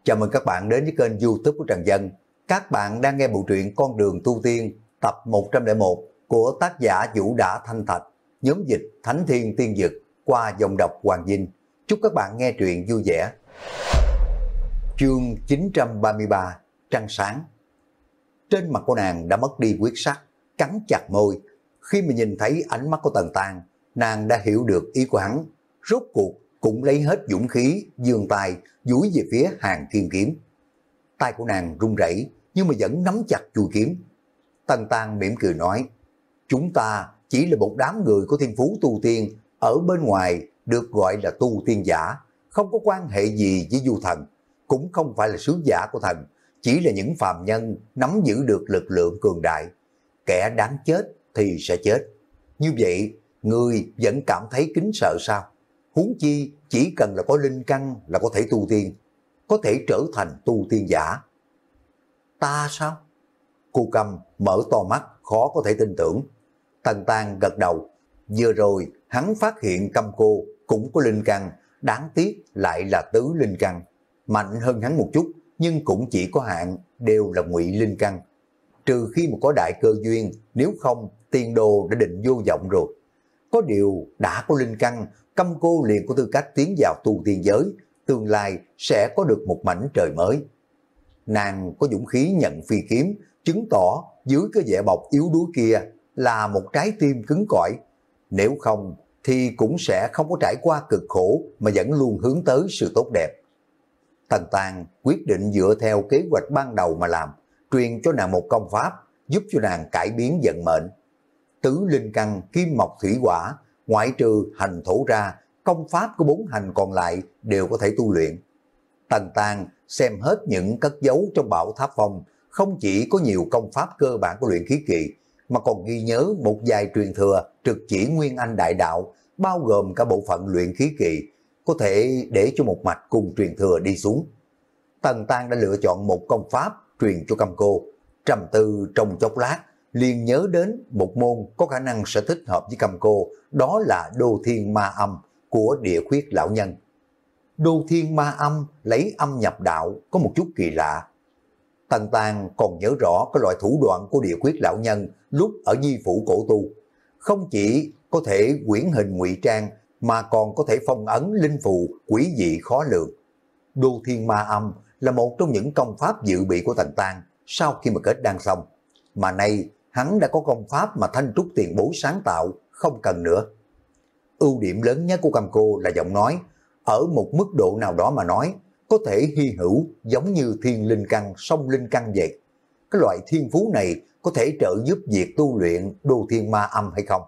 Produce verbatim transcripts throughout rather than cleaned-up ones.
Chào mừng các bạn đến với kênh YouTube của Trần Dân. Các bạn đang nghe bộ truyện Con đường tu tiên tập một trăm lẻ một của tác giả Vũ Đã Thanh Thạch, nhóm dịch Thánh Thiên Tiên Dực qua dòng đọc Hoàng Dinh. Chúc các bạn nghe truyện vui vẻ. Chương chín trăm ba mươi ba, Trăng Sáng. Trên mặt của nàng đã mất đi quyết sắc, cắn chặt môi. Khi mà nhìn thấy ánh mắt của Tần Tang, nàng đã hiểu được ý của hắn. Rốt cuộc cũng lấy hết dũng khí, giương tay duỗi về phía Hàng Thiên kiếm. Tay của nàng run rẩy nhưng mà vẫn nắm chặt chuôi kiếm. Tần Tang mỉm cười nói: chúng ta chỉ là một đám người của thiên phú tu tiên, ở bên ngoài được gọi là tu tiên giả, không có quan hệ gì với du thần, cũng không phải là sứ giả của thần, chỉ là những phàm nhân nắm giữ được lực lượng cường đại. Kẻ đáng chết thì sẽ chết. Như vậy, ngươi vẫn cảm thấy kính sợ sao? Huống chi chỉ cần là có linh căn là có thể tu tiên, có thể trở thành tu tiên giả. Ta sao? Cô Cầm mở to mắt, khó có thể tin tưởng. Tần Tang gật đầu. Vừa rồi hắn phát hiện Cầm Cô cũng có linh căn, đáng tiếc lại là tứ linh căn, mạnh hơn hắn một chút nhưng cũng chỉ có hạn, đều là ngụy linh căn. Trừ khi mà có đại cơ duyên, nếu không tiền đồ đã định vô vọng rồi. Có điều đã có linh căn, Cầm Cô liền có tư cách tiến vào tu tiên giới, tương lai sẽ có được một mảnh trời mới. Nàng có dũng khí nhận phi kiếm, chứng tỏ dưới cái vẻ bọc yếu đuối kia là một trái tim cứng cỏi. Nếu không thì cũng sẽ không có trải qua cực khổ mà vẫn luôn hướng tới sự tốt đẹp. Tần Tang quyết định dựa theo kế hoạch ban đầu mà làm, truyền cho nàng một công pháp giúp cho nàng cải biến vận mệnh. Tứ linh căn kim mộc thủy hỏa, ngoại trừ hành thổ ra, công pháp của bốn hành còn lại đều có thể tu luyện. Tần Tang xem hết những cất giấu trong Bảo Tháp Phong, không chỉ có nhiều công pháp cơ bản của luyện khí kỳ, mà còn ghi nhớ một vài truyền thừa trực chỉ Nguyên Anh đại đạo, bao gồm cả bộ phận luyện khí kỳ, có thể để cho một mạch cùng truyền thừa đi xuống. Tần Tang đã lựa chọn một công pháp truyền cho Cầm Cô, trầm tư trong chốc lát, liền nhớ đến một môn có khả năng sẽ thích hợp với Cầm Cô, đó là Đô Thiên Ma Âm của Địa Khuyết lão nhân. Đô Thiên Ma Âm lấy âm nhập đạo có một chút kỳ lạ. Tần Tang còn nhớ rõ cái loại thủ đoạn của Địa Khuyết lão nhân lúc ở Di Phủ cổ tu, không chỉ có thể quyển hình ngụy trang mà còn có thể phong ấn linh phù quý dị khó lường. Đô Thiên Ma Âm là một trong những công pháp dự bị của Tần Tang sau khi mà kết đan xong, mà nay hắn đã có công pháp mà Thanh Trúc tiền bối sáng tạo, không cần nữa. Ưu điểm lớn nhất của Cầm Cô là giọng nói, ở một mức độ nào đó mà nói, có thể hy hữu giống như thiên linh căn, song linh căn vậy. Cái loại thiên phú này có thể trợ giúp việc tu luyện Đô Thiên Ma Âm hay không?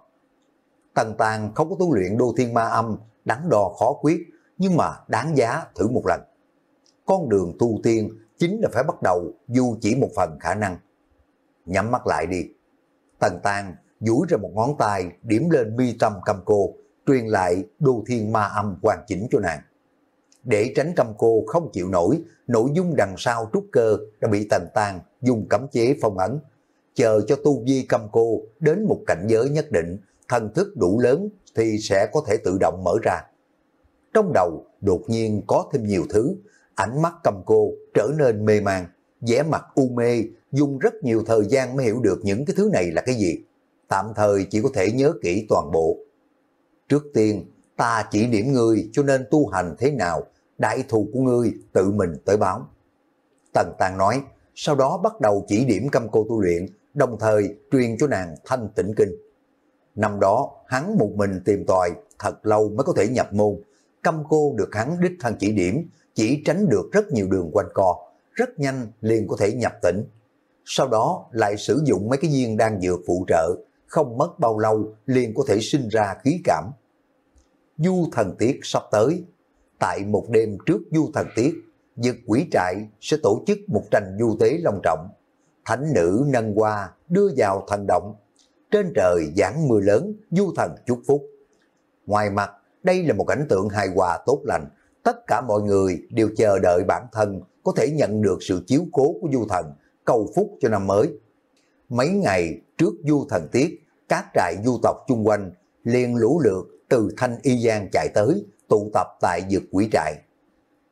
Tần Tang không có tu luyện Đô Thiên Ma Âm, đắn đo khó quyết, nhưng mà đáng giá thử một lần. Con đường tu tiên chính là phải bắt đầu dù chỉ một phần khả năng. Nhắm mắt lại đi. Tần Tang duỗi ra một ngón tay điểm lên mi tâm Cầm Cô, truyền lại Đô Thiên Ma Âm hoàn chỉnh cho nàng. Để tránh Cầm Cô không chịu nổi, nội dung đằng sau trúc cơ đã bị Tần Tang dùng cấm chế phong ấn. Chờ cho tu vi Cầm Cô đến một cảnh giới nhất định, thần thức đủ lớn thì sẽ có thể tự động mở ra. Trong đầu đột nhiên có thêm nhiều thứ, ánh mắt Cầm Cô trở nên mê man, vẻ mặt u mê, dùng rất nhiều thời gian mới hiểu được những cái thứ này là cái gì. Tạm thời chỉ có thể nhớ kỹ toàn bộ. Trước tiên, ta chỉ điểm ngươi cho nên tu hành thế nào, đại thù của ngươi tự mình tới báo. Tần Tang nói, sau đó bắt đầu chỉ điểm Cầm Cô tu luyện, đồng thời truyền cho nàng Thanh Tĩnh Kinh. Năm đó, hắn một mình tìm tòi, thật lâu mới có thể nhập môn. Cầm Cô được hắn đích thân chỉ điểm, chỉ tránh được rất nhiều đường quanh co, rất nhanh liền có thể nhập tỉnh. Sau đó lại sử dụng mấy cái viên đan dược phụ trợ, không mất bao lâu liền có thể sinh ra khí cảm. Du Thần Tiết sắp tới. Tại một đêm trước Du Thần Tiết, Dực Quỷ Trại sẽ tổ chức một tranh du tế long trọng. Thánh nữ nâng hoa đưa vào thần động. Trên trời giáng mưa lớn, du thần chúc phúc. Ngoài mặt, đây là một cảnh tượng hài hòa tốt lành. Tất cả mọi người đều chờ đợi bản thân có thể nhận được sự chiếu cố của du thần, cầu phúc cho năm mới. Mấy ngày trước Du Thần Tiết, các trại du tộc chung quanh liền lũ lượt từ Thanh Y Giang chạy tới, tụ tập tại Dực Quỷ Trại.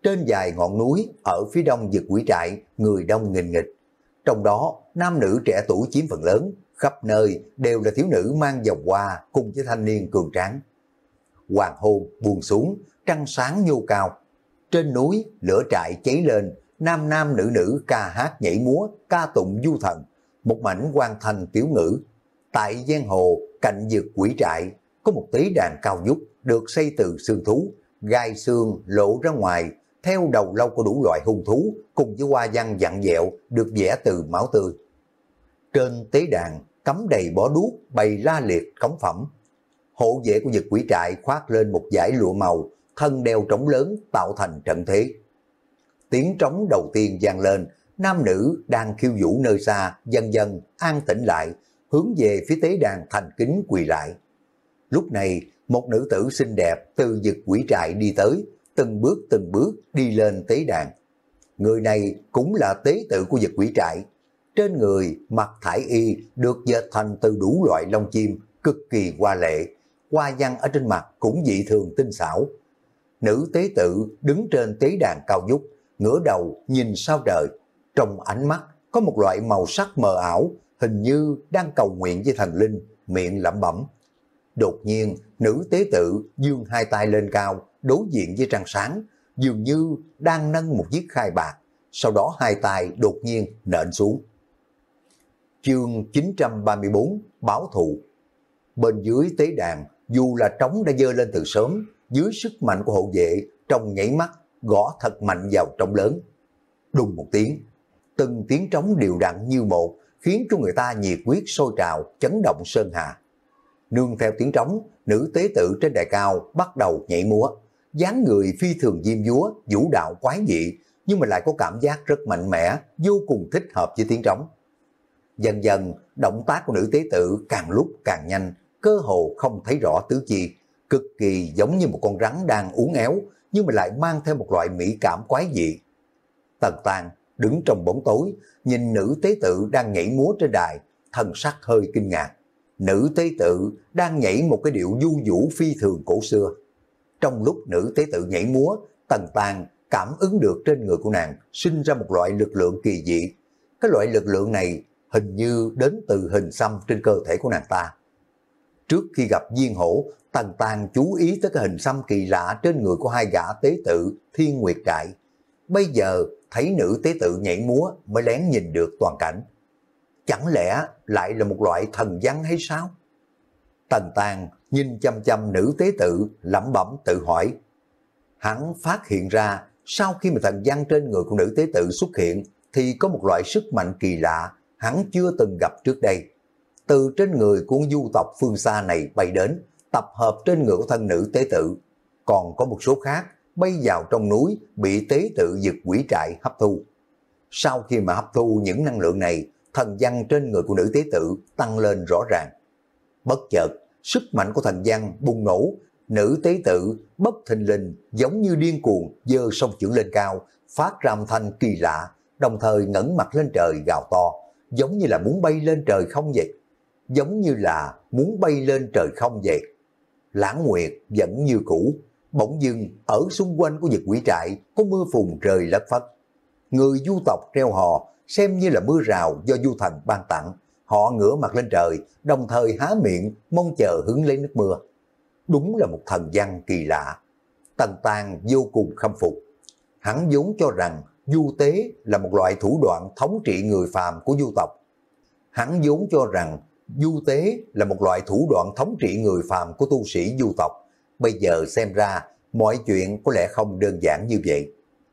Trên vài ngọn núi ở phía đông Dực Quỷ Trại, người đông nghìn nghịch. Trong đó, nam nữ trẻ tuổi chiếm phần lớn, khắp nơi đều là thiếu nữ mang vòng hoa cùng với thanh niên cường tráng. Hoàng hôn buông xuống, trăng sáng nhô cao. Trên núi, lửa trại cháy lên, nam nam nữ nữ ca hát nhảy múa, ca tụng du thần, một mảnh quan thành tiếu ngữ. Tại giang hồ, cạnh Dực Quỷ Trại, có một tế đàn cao vút được xây từ xương thú, gai xương lộ ra ngoài, theo đầu lâu của đủ loại hung thú, cùng với hoa văn vặn vẹo được vẽ từ máu tươi. Trên tế đàn cắm đầy bó đuốc bày la liệt cống phẩm. Hộ vệ của Dực Quỷ Trại khoác lên một dải lụa màu, thân đeo trống lớn tạo thành trận thế. Tiếng trống đầu tiên vang lên, nam nữ đang khiêu vũ nơi xa dần dần an tĩnh lại, hướng về phía tế đàn thành kính quỳ lại. Lúc này, một nữ tử xinh đẹp từ Dực Quỷ Trại đi tới, từng bước từng bước đi lên tế đàn. Người này cũng là tế tự của Dực Quỷ Trại. Trên người mặc thải y được dệt thành từ đủ loại lông chim, cực kỳ hoa lệ. Hoa văn ở trên mặt cũng dị thường tinh xảo. Nữ tế tự đứng trên tế đàn cao vút, ngửa đầu nhìn sao trời. Trong ánh mắt có một loại màu sắc mờ ảo, hình như đang cầu nguyện với thần linh, miệng lẩm bẩm. Đột nhiên, nữ tế tự giương hai tay lên cao, đối diện với trăng sáng, dường như đang nâng một chiếc khai bạc, sau đó hai tay đột nhiên nện xuống. Chương chín trăm ba mươi bốn, báo thù. Bên dưới tế đàn, dù là trống đã dơ lên từ sớm, dưới sức mạnh của hộ vệ, trong nhảy mắt, gõ thật mạnh vào trống lớn. Đùng một tiếng, từng tiếng trống đều đặn như một, khiến cho người ta nhiệt huyết sôi trào, chấn động sơn hà. Nương theo tiếng trống, nữ tế tự trên đài cao bắt đầu nhảy múa. Dáng người phi thường diêm dúa, vũ đạo quái dị, nhưng mà lại có cảm giác rất mạnh mẽ, vô cùng thích hợp với tiếng trống. Dần dần, động tác của nữ tế tự càng lúc càng nhanh, cơ hồ không thấy rõ tứ chi, cực kỳ giống như một con rắn đang uốn éo, nhưng mà lại mang theo một loại mỹ cảm quái dị. Tần Tàng đứng trong bóng tối, nhìn nữ tế tự đang nhảy múa trên đài, thần sắc hơi kinh ngạc. Nữ tế tự đang nhảy một cái điệu du vũ phi thường cổ xưa. Trong lúc nữ tế tự nhảy múa, Tần Tàng cảm ứng được trên người của nàng sinh ra một loại lực lượng kỳ dị. Cái loại lực lượng này hình như đến từ hình xăm trên cơ thể của nàng ta. Trước khi gặp Diên Hổ, Tần Tàng chú ý tới cái hình xăm kỳ lạ trên người của hai gã tế tự Thiên Nguyệt Trại. Bây giờ thấy nữ tế tự nhảy múa mới lén nhìn được toàn cảnh. Chẳng lẽ lại là một loại thần văn hay sao? Tần Tàng nhìn chăm chăm nữ tế tự, lẩm bẩm tự hỏi. Hắn phát hiện ra, sau khi mà thần văn trên người của nữ tế tự xuất hiện, thì có một loại sức mạnh kỳ lạ, hắn chưa từng gặp trước đây. Từ trên người của du tộc phương xa này bay đến, tập hợp trên người của thân nữ tế tự. Còn có một số khác, bay vào trong núi, bị tế tự Dực Quỷ Trại hấp thu. Sau khi mà hấp thu những năng lượng này, thần văn trên người của nữ tế tự tăng lên rõ ràng. Bất chợt, sức mạnh của thần văn bùng nổ, nữ tế tự bất thình lình giống như điên cuồng giơ song chưởng lên cao, phát ra âm thanh kỳ lạ, đồng thời ngẩng mặt lên trời gào to, giống như là muốn bay lên trời không vậy. Giống như là muốn bay lên trời không vậy. Lãng Nguyệt vẫn như cũ, bỗng dưng ở xung quanh của Dực Quỷ Trại có mưa phùn rơi lất phất. Người du tộc reo hò xem như là mưa rào do du thần ban tặng. Họ ngửa mặt lên trời, đồng thời há miệng mong chờ hứng lấy nước mưa. Đúng là một thần văn kỳ lạ. Tần Tàng vô cùng khâm phục. Hắn vốn cho rằng du tế là một loại thủ đoạn thống trị người phàm của du tộc. Hắn vốn cho rằng du tế là một loại thủ đoạn thống trị người phàm của tu sĩ du tộc. Bây giờ xem ra mọi chuyện có lẽ không đơn giản như vậy.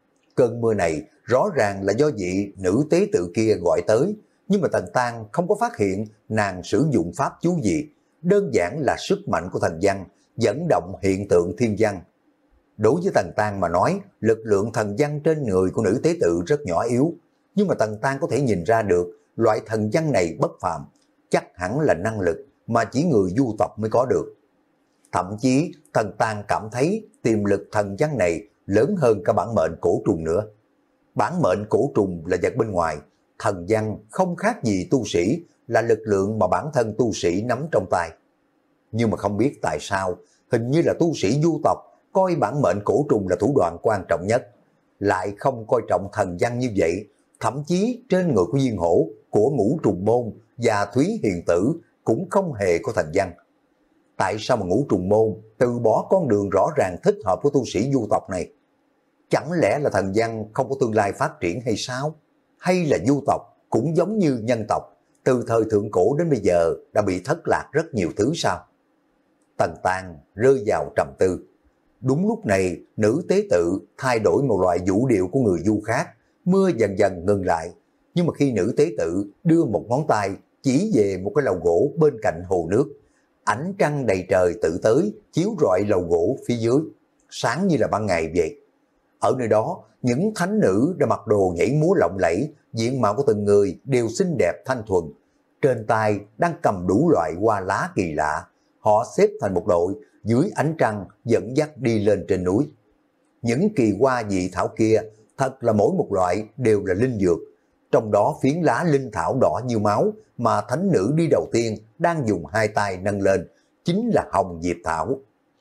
Cơn mưa này rõ ràng là do vị nữ tế tự kia gọi tới, nhưng mà Tần Tàng không có phát hiện nàng sử dụng pháp chú gì, đơn giản là sức mạnh của thần văn, dẫn động hiện tượng thiên văn. Đối với Tần Tàng mà nói, lực lượng thần văn trên người của nữ tế tự rất nhỏ yếu, nhưng mà Tần Tàng có thể nhìn ra được loại thần văn này bất phàm, chắc hẳn là năng lực mà chỉ người du tộc mới có được. Thậm chí Tần Tàng cảm thấy tiềm lực thần văn này lớn hơn cả bản mệnh cổ trùng nữa. Bản mệnh cổ trùng là vật bên ngoài, thần văn không khác gì tu sĩ, là lực lượng mà bản thân tu sĩ nắm trong tay. Nhưng mà không biết tại sao, hình như là tu sĩ du tộc coi bản mệnh cổ trùng là thủ đoạn quan trọng nhất. lại không coi trọng thần văn như vậy, thậm chí trên người của Diên Hổ, của Ngũ Trùng Môn và Thúy Hiền Tử cũng không hề có thần văn. Tại sao mà Ngũ Trùng Môn từ bỏ con đường rõ ràng thích hợp của tu sĩ du tộc này? Chẳng lẽ là thần văn không có tương lai phát triển hay sao? Hay là du tộc cũng giống như nhân tộc, từ thời thượng cổ đến bây giờ đã bị thất lạc rất nhiều thứ sao? Tần Tang rơi vào trầm tư. Đúng lúc này, nữ tế tự thay đổi một loại vũ điệu của người du khác, mưa dần dần ngừng lại. Nhưng mà khi nữ tế tự đưa một ngón tay chỉ về một cái lầu gỗ bên cạnh hồ nước, ánh trăng đầy trời tự tới, chiếu rọi lầu gỗ phía dưới, sáng như là ban ngày vậy. Ở nơi đó, những thánh nữ đã mặc đồ nhảy múa lộng lẫy, diện mạo của từng người đều xinh đẹp thanh thuần. Trên tay đang cầm đủ loại hoa lá kỳ lạ. Họ xếp thành một đội, dưới ánh trăng dẫn dắt đi lên trên núi. Những kỳ hoa dị thảo kia, thật là mỗi một loại đều là linh dược. Trong đó phiến lá linh thảo đỏ như máu mà thánh nữ đi đầu tiên đang dùng hai tay nâng lên, chính là hồng diệp thảo.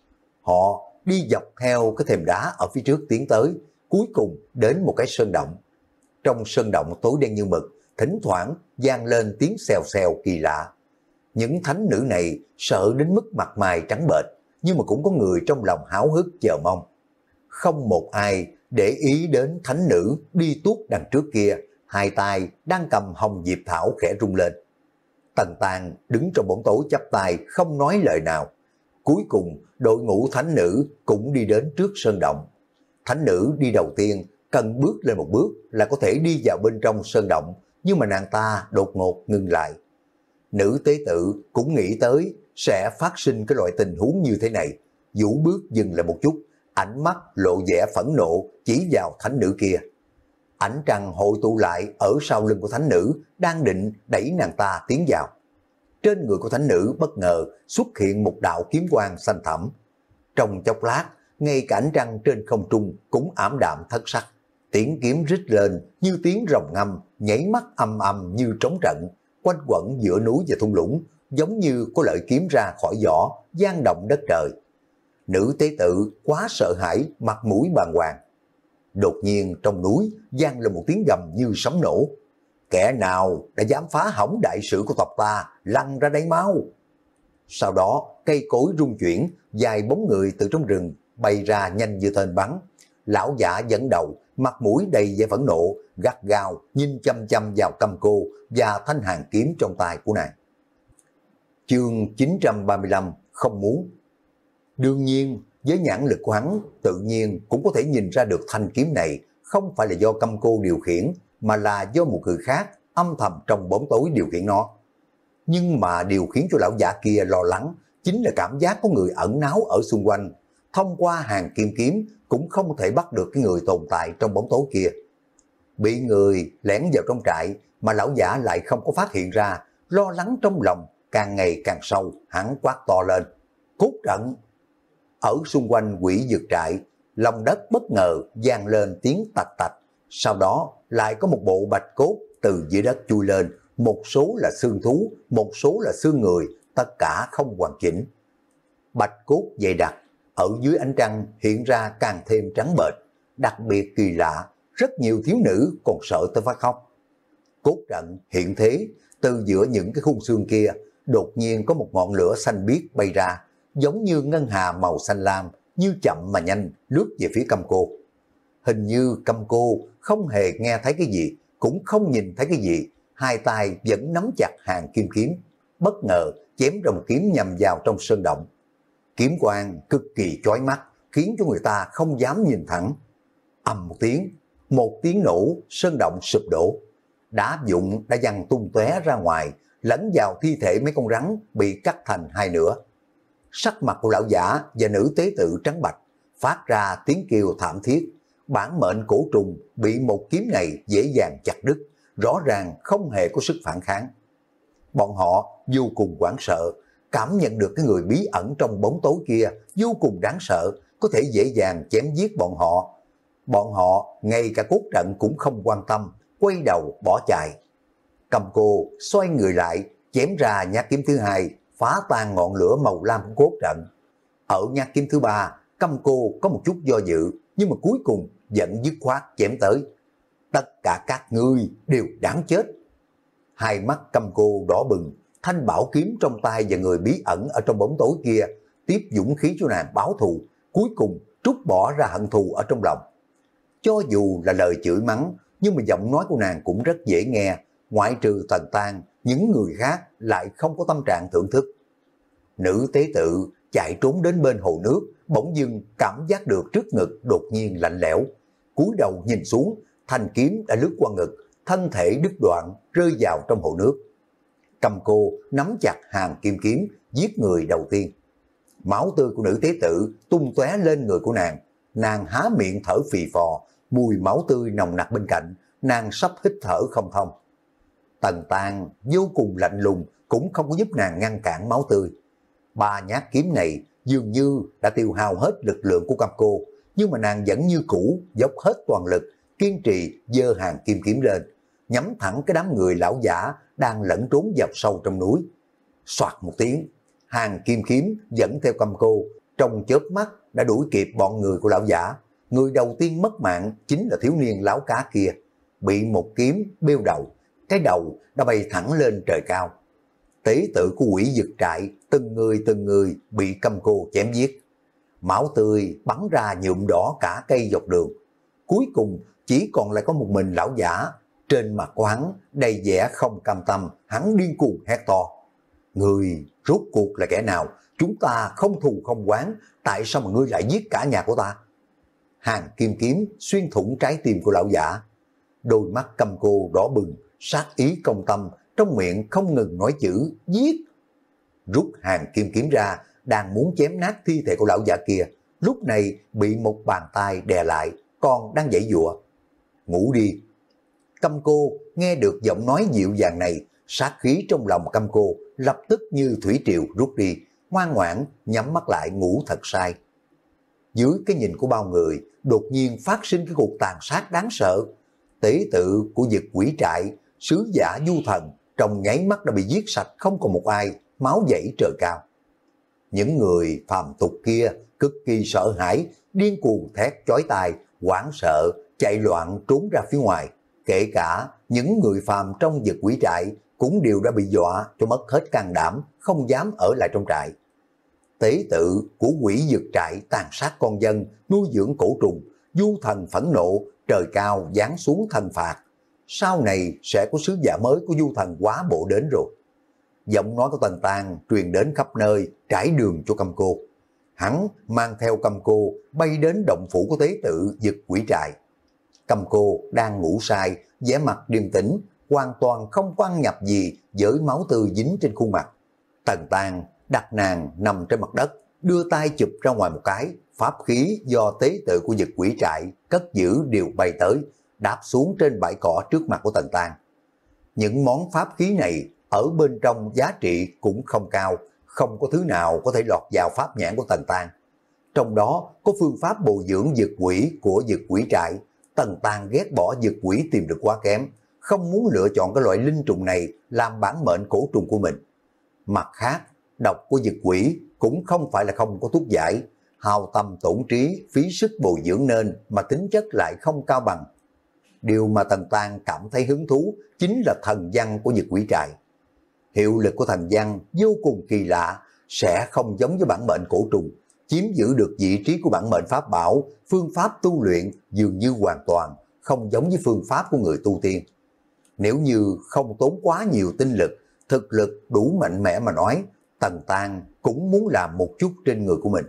Họ đi dọc theo cái thềm đá ở phía trước tiến tới, cuối cùng đến một cái sơn động. Trong sơn động tối đen như mực, thỉnh thoảng vang lên tiếng xèo xèo kỳ lạ. Những thánh nữ này sợ đến mức mặt mày trắng bệch, nhưng mà cũng có người trong lòng háo hức chờ mong. Không một ai để ý đến thánh nữ đi tuốt đằng trước kia, hai tay đang cầm hồng diệp thảo khẽ rung lên. Tần Tang đứng trong bóng tối chắp tay không nói lời nào. Cuối cùng đội ngũ thánh nữ cũng đi đến trước sơn động. Thánh nữ đi đầu tiên, cần bước lên một bước là có thể đi vào bên trong sơn động, nhưng mà nàng ta đột ngột ngừng lại. Nữ tế tự cũng nghĩ tới sẽ phát sinh cái loại tình huống như thế này, vũ bước dừng lại một chút, ánh mắt lộ vẻ phẫn nộ chỉ vào thánh nữ kia. Ánh trăng hội tụ lại ở sau lưng của thánh nữ, đang định đẩy nàng ta tiến vào. Trên người của thánh nữ bất ngờ xuất hiện một đạo kiếm quang xanh thẳm. Trong chốc lát, ngay cả ánh trăng trên không trung cũng ảm đạm thất sắc. Tiếng kiếm rít lên như tiếng rồng ngâm, nhảy mắt âm âm như trống trận, quanh quẩn giữa núi và thung lũng, giống như có lợi kiếm ra khỏi vỏ, gian động đất trời. Nữ tế tự quá sợ hãi, mặt mũi bàng hoàng. Đột nhiên trong núi vang lên một tiếng gầm như sấm nổ. Kẻ nào đã dám phá hỏng đại sự của tộc ta, lăn ra đây mau. Sau đó cây cối rung chuyển, vài bóng người từ trong rừng bay ra nhanh như tên bắn. Lão giả dẫn đầu, mặt mũi đầy vẻ phẫn nộ, gắt gao nhìn chăm chăm vào Căm Cô và thanh hàn kiếm trong tay của nàng. Chương chín trăm ba mươi lăm không muốn. Đương nhiên, với nhãn lực của hắn, tự nhiên cũng có thể nhìn ra được thanh kiếm này không phải là do Căm Cô điều khiển, mà là do một người khác âm thầm trong bóng tối điều khiển nó. Nhưng mà điều khiến cho lão giả kia lo lắng chính là cảm giác có người ẩn náu ở xung quanh. Thông qua hàng kim kiếm cũng không thể bắt được cái người tồn tại trong bóng tối kia. Bị người lẻn vào trong trại mà lão giả lại không có phát hiện ra, lo lắng trong lòng càng ngày càng sâu, hắn quát to lên. Cốt trận! Ở xung quanh quỷ dược trại, lòng đất bất ngờ vang lên tiếng tạch tạch. Sau đó lại có một bộ bạch cốt từ dưới đất chui lên, một số là xương thú, một số là xương người, tất cả không hoàn chỉnh. Bạch cốt dày đặc, ở dưới ánh trăng hiện ra càng thêm trắng bệch, đặc biệt kỳ lạ, rất nhiều thiếu nữ còn sợ tới phát khóc. Cốt trận hiện thế, từ giữa những cái khung xương kia, đột nhiên có một ngọn lửa xanh biếc bay ra, giống như ngân hà màu xanh lam, như chậm mà nhanh lướt về phía Căm Cô. Hình như Căm Cô không hề nghe thấy cái gì, cũng không nhìn thấy cái gì, hai tay vẫn nắm chặt hàng kim kiếm, bất ngờ chém ra một kiếm nhằm vào trong sơn động. Kiếm quang cực kỳ chói mắt, khiến cho người ta không dám nhìn thẳng. Ầm một tiếng, một tiếng nổ, sơn động sụp đổ. Đá vụn đã văng tung tóe ra ngoài, lẫn vào thi thể mấy con rắn bị cắt thành hai nửa. Sắc mặt của lão giả và nữ tế tự trắng bạch, phát ra tiếng kêu thảm thiết. Bản mệnh cổ trùng bị một kiếm này dễ dàng chặt đứt, rõ ràng không hề có sức phản kháng. Bọn họ vô cùng hoảng sợ, cảm nhận được cái người bí ẩn trong bóng tối kia vô cùng đáng sợ, có thể dễ dàng chém giết bọn họ. Bọn họ ngay cả cốt trận cũng không quan tâm, quay đầu bỏ chạy. Căm Cô xoay người lại, chém ra nhát kiếm thứ hai, phá tan ngọn lửa màu lam của cốt trận. Ở nhát kiếm thứ ba, Căm Cô có một chút do dự, nhưng mà cuối cùng vẫn dứt khoát chém tới. Tất cả các ngươi đều đáng chết. Hai mắt Căm Cô đỏ bừng, thanh bảo kiếm trong tay và người bí ẩn ở trong bóng tối kia tiếp dũng khí cho nàng báo thù, cuối cùng trút bỏ ra hận thù ở trong lòng. Cho dù là lời chửi mắng, nhưng mà giọng nói của nàng cũng rất dễ nghe, ngoại trừ Tần Tang, những người khác lại không có tâm trạng thưởng thức. Nữ tế tự chạy trốn đến bên hồ nước, bỗng dưng cảm giác được trước ngực đột nhiên lạnh lẽo. Cúi đầu nhìn xuống, thanh kiếm đã lướt qua ngực, thân thể đứt đoạn rơi vào trong hồ nước. Căm Cô nắm chặt hàng kim kiếm, giết người đầu tiên. Máu tươi của nữ tế tự tung tóe lên người của nàng, nàng há miệng thở phì phò, mùi máu tươi nồng nặc bên cạnh, nàng sắp hít thở không thông. Tần Tang vô cùng lạnh lùng, cũng không có giúp nàng ngăn cản máu tươi. Ba nhát kiếm này dường như đã tiêu hao hết lực lượng của Căm Cô, nhưng mà nàng vẫn như cũ, dốc hết toàn lực, kiên trì giơ hàng kim kiếm lên, nhắm thẳng cái đám người lão giả đang lẫn trốn vào sâu trong núi. Soạt một tiếng, hàng kim kiếm dẫn theo Căm Cô, trong chớp mắt đã đuổi kịp bọn người của lão giả. Người đầu tiên mất mạng chính là thiếu niên láo cá kia, bị một kiếm bêu đầu, cái đầu đã bay thẳng lên trời cao. Tế tự của quỷ dực trại, từng người từng người bị Căm Cô chém giết. Máu tươi bắn ra nhuộm đỏ cả cây dọc đường. Cuối cùng chỉ còn lại có một mình lão giả, trên mặt của hắn đầy vẻ không cam tâm, hắn điên cuồng hét to. Người rốt cuộc là kẻ nào? Chúng ta không thù không oán, tại sao mà ngươi lại giết cả nhà của ta? Hàng kim kiếm xuyên thủng trái tim của lão giả. Đôi mắt Căm Cô đỏ bừng, sát ý công tâm, trong miệng không ngừng nói chữ giết. Rút hàng kim kiếm ra, đang muốn chém nát thi thể của lão giả kia, lúc này bị một bàn tay đè lại, còn đang giãy giụa. Ngủ đi. Căm Cô nghe được giọng nói dịu dàng này, sát khí trong lòng Căm Cô lập tức như thủy triều rút đi, ngoan ngoãn nhắm mắt lại ngủ thật say. Dưới cái nhìn của bao người, đột nhiên phát sinh cái cuộc tàn sát đáng sợ. Tế tự của Dực Quỷ trại, sứ giả Du Thần, trong nháy mắt đã bị giết sạch, không còn một ai, máu dãy trời cao. Những người phàm tục kia cực kỳ sợ hãi, điên cuồng thét chói tai, hoảng sợ, chạy loạn trốn ra phía ngoài. Kể cả những người phàm trong Dực Quỷ trại cũng đều đã bị dọa cho mất hết can đảm, không dám ở lại trong trại. Tế tự của quỷ dực trại tàn sát con dân, nuôi dưỡng cổ trùng, Du Thần phẫn nộ, trời cao giáng xuống thần phạt. Sau này sẽ có sứ giả mới của Du Thần quá bộ đến rồi. Giọng nói của Tần Tang truyền đến khắp nơi, trải đường cho Căm Cô. Hắn mang theo Căm Cô bay đến động phủ của tế tự Dực Quỷ trại. Căm Cô đang ngủ say, vẻ mặt điềm tĩnh, hoàn toàn không quan nhập gì với máu tươi dính trên khuôn mặt. Tần Tang đặt nàng nằm trên mặt đất, đưa tay chụp ra ngoài một cái, pháp khí do tế tự của Dực Quỷ trại cất giữ đều bay tới, đáp xuống trên bãi cỏ trước mặt của Tần Tang. Những món pháp khí này ở bên trong giá trị cũng không cao, không có thứ nào có thể lọt vào pháp nhãn của Tần Tang. Trong đó có phương pháp bồi dưỡng dực quỷ của Dực Quỷ trại. Tần Tang ghét bỏ dực quỷ tìm được quá kém, không muốn lựa chọn cái loại linh trùng này làm bản mệnh cổ trùng của mình. Mặt khác, độc của dực quỷ cũng không phải là không có thuốc giải, hao tâm tổn trí, phí sức bồi dưỡng nên mà tính chất lại không cao bằng. Điều mà Tần Tang cảm thấy hứng thú chính là thần văn của Dực Quỷ trại. Hiệu lực của thần văn vô cùng kỳ lạ, sẽ không giống với bản mệnh cổ trùng, chiếm giữ được vị trí của bản mệnh pháp bảo, phương pháp tu luyện dường như hoàn toàn không giống với phương pháp của người tu tiên. Nếu như không tốn quá nhiều tinh lực, thực lực đủ mạnh mẽ mà nói, Tần Tang cũng muốn làm một chút trên người của mình.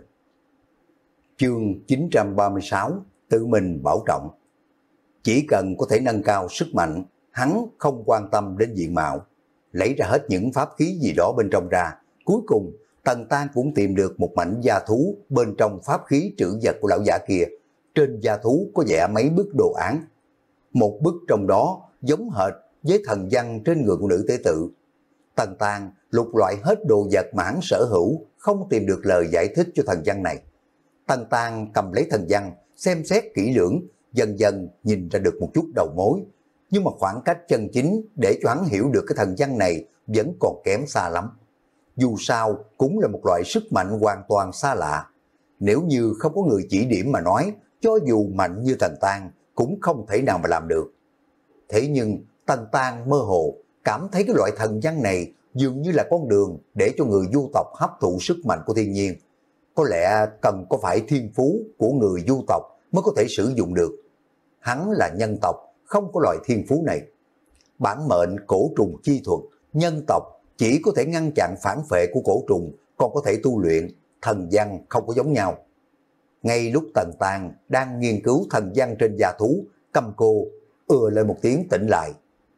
Chương chín trăm ba mươi sáu, tự mình bảo trọng. Chỉ cần có thể nâng cao sức mạnh, hắn không quan tâm đến diện mạo. Lấy ra hết những pháp khí gì đó bên trong ra, cuối cùng Tần Tang cũng tìm được một mảnh da thú bên trong pháp khí trữ vật của lão giả kia. Trên da thú có vẽ mấy bức đồ án. Một bức trong đó giống hệt với thần văn trên người của nữ tế tự. Tần Tang lục loại hết đồ vật mà hắn sở hữu, không tìm được lời giải thích cho thần văn này. Tần Tang cầm lấy thần văn, xem xét kỹ lưỡng, dần dần nhìn ra được một chút đầu mối. Nhưng mà khoảng cách chân chính để cho hắn hiểu được cái thần văn này vẫn còn kém xa lắm. Dù sao cũng là một loại sức mạnh hoàn toàn xa lạ. Nếu như không có người chỉ điểm mà nói, cho dù mạnh như Tần Tang cũng không thể nào mà làm được. Thế nhưng Tần Tang mơ hồ cảm thấy cái loại thần văn này dường như là con đường để cho người du tộc hấp thụ sức mạnh của thiên nhiên. Có lẽ cần có phải thiên phú của người du tộc mới có thể sử dụng được. Hắn là nhân tộc, không có loại thiên phú này. Bản mệnh cổ trùng chi thuật, nhân tộc chỉ có thể ngăn chặn phản phệ của cổ trùng, còn có thể tu luyện, thần văn không có giống nhau. Ngay lúc Tần Tang đang nghiên cứu thần văn trên da thú, Căm Cô ừa lên một tiếng tỉnh lại.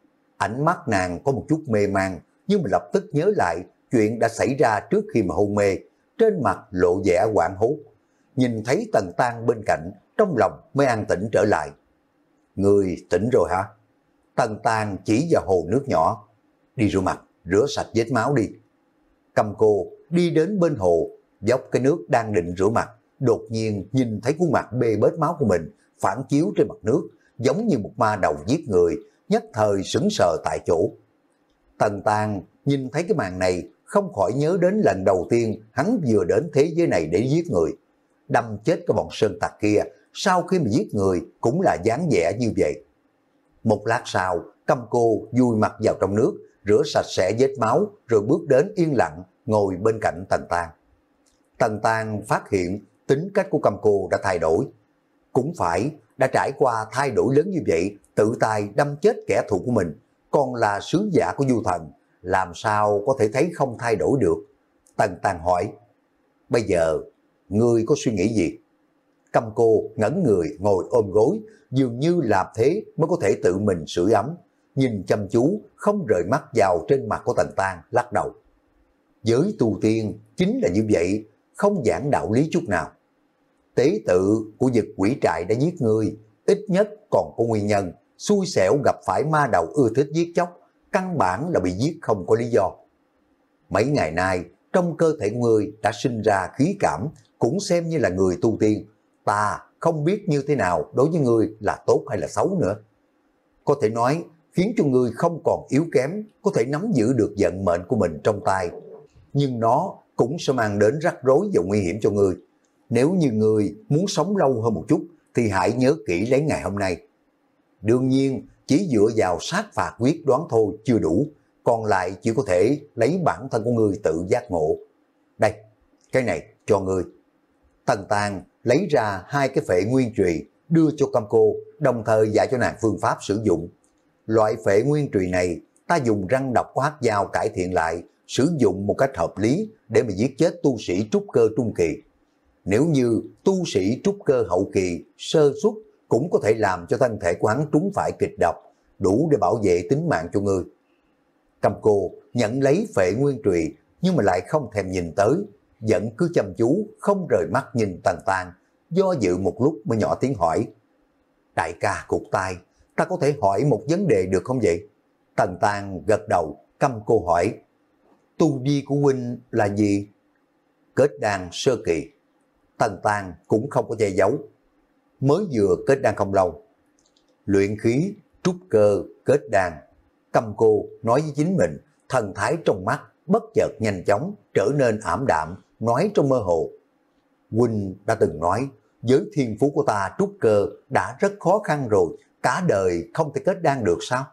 Ánh mắt nàng có một chút mê man, nhưng mà lập tức nhớ lại chuyện đã xảy ra trước khi mà hôn mê, trên mặt lộ vẻ hoảng hốt. Nhìn thấy Tần Tang bên cạnh, trong lòng mới an tĩnh trở lại. Người tỉnh rồi hả? Tần Tang chỉ vào hồ nước nhỏ. Đi rửa mặt, rửa sạch vết máu đi. Căm Cô đi đến bên hồ, dốc cái nước đang định rửa mặt, đột nhiên nhìn thấy khuôn mặt bê bết máu của mình phản chiếu trên mặt nước, giống như một ma đầu giết người, nhất thời sững sờ tại chỗ. Tần Tang nhìn thấy cái màn này, không khỏi nhớ đến lần đầu tiên hắn vừa đến thế giới này để giết người. Đâm chết cái bọn sơn tặc kia, sau khi mà giết người cũng là dáng vẻ như vậy. Một lát sau, Căm Cô vùi mặt vào trong nước, rửa sạch sẽ vết máu, rồi bước đến yên lặng, ngồi bên cạnh Tần Tang. Tần Tang phát hiện tính cách của Căm Cô đã thay đổi. Cũng phải, đã trải qua thay đổi lớn như vậy, tự tay đâm chết kẻ thù của mình, còn là sứ giả của du thần, làm sao có thể thấy không thay đổi được. Tần Tang hỏi, bây giờ, ngươi có suy nghĩ gì? Căm Cô ngẩn người ngồi ôm gối, dường như làm thế mới có thể tự mình sưởi ấm, nhìn chăm chú, không rời mắt vào trên mặt của Tần Tang, lắc đầu. Giới tu tiên chính là như vậy, không giảng đạo lý chút nào. Tế tự của Dực Quỷ Trại đã giết ngươi, ít nhất còn có nguyên nhân, xui xẻo gặp phải ma đầu ưa thích giết chóc, căn bản là bị giết không có lý do. Mấy ngày nay, trong cơ thể ngươi đã sinh ra khí cảm, cũng xem như là người tu tiên. Ta không biết như thế nào đối với ngươi là tốt hay là xấu nữa. Có thể nói, khiến cho ngươi không còn yếu kém, có thể nắm giữ được vận mệnh của mình trong tay. Nhưng nó cũng sẽ mang đến rắc rối và nguy hiểm cho ngươi. Nếu như ngươi muốn sống lâu hơn một chút, thì hãy nhớ kỹ lấy ngày hôm nay. Đương nhiên, chỉ dựa vào sát phạt quyết đoán thôi chưa đủ, còn lại chỉ có thể lấy bản thân của ngươi tự giác ngộ. Đây, cái này cho ngươi. Tần Tang lấy ra hai cái phệ nguyên trùy, đưa cho Căm Cô, đồng thời dạy cho nàng phương pháp sử dụng. Loại phệ nguyên trùy này, ta dùng răng độc của hắc dao cải thiện lại, sử dụng một cách hợp lý để mà giết chết tu sĩ trúc cơ trung kỳ. Nếu như tu sĩ trúc cơ hậu kỳ sơ suất cũng có thể làm cho thân thể của hắn trúng phải kịch độc, đủ để bảo vệ tính mạng cho ngươi. Căm Cô nhận lấy phệ nguyên trùy nhưng mà lại không thèm nhìn tới, vẫn cứ chăm chú không rời mắt nhìn Tần Tang, do dự một lúc mới nhỏ tiếng hỏi. Đại ca cụt tai, ta có thể hỏi một vấn đề được không vậy? Tần Tang gật đầu. Căm Cô hỏi, tu vi của huynh là gì? Kết đan sơ kỳ. Tần Tang cũng không có che giấu, mới vừa kết đan không lâu. Luyện khí, trúc cơ, kết đan. Căm Cô nói với chính mình, thần thái trong mắt bất chợt nhanh chóng trở nên ảm đạm, nói trong mơ hồ. Huynh đã từng nói, với thiên phú của ta trúc cơ đã rất khó khăn rồi, cả đời không thể kết đan được sao?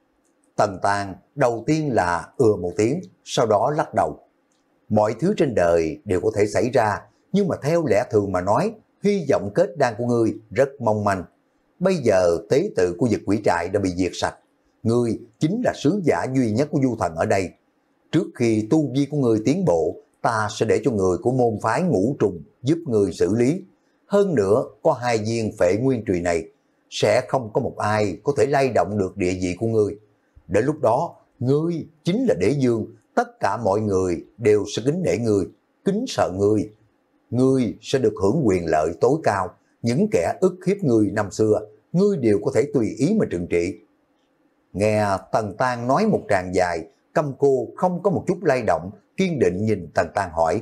Tần Tang đầu tiên là ừa một tiếng, sau đó lắc đầu. Mọi thứ trên đời đều có thể xảy ra, nhưng mà theo lẽ thường mà nói, hy vọng kết đan của ngươi rất mong manh. Bây giờ tế tự của Dực Quỷ Trại đã bị diệt sạch, ngươi chính là sứ giả duy nhất của du thần ở đây. Trước khi tu vi của ngươi tiến bộ, ta sẽ để cho người của môn phái Ngũ Trùng giúp ngươi xử lý. Hơn nữa, có hai viên phệ nguyên trùy này, sẽ không có một ai có thể lay động được địa vị của ngươi. Đến lúc đó, ngươi chính là đế dương, tất cả mọi người đều sẽ kính nể ngươi, kính sợ ngươi. Ngươi sẽ được hưởng quyền lợi tối cao, những kẻ ức hiếp ngươi năm xưa, ngươi đều có thể tùy ý mà trừng trị. Nghe Tần Tang nói một tràng dài, Căm Cô không có một chút lay động, kiên định nhìn Tần Tang hỏi.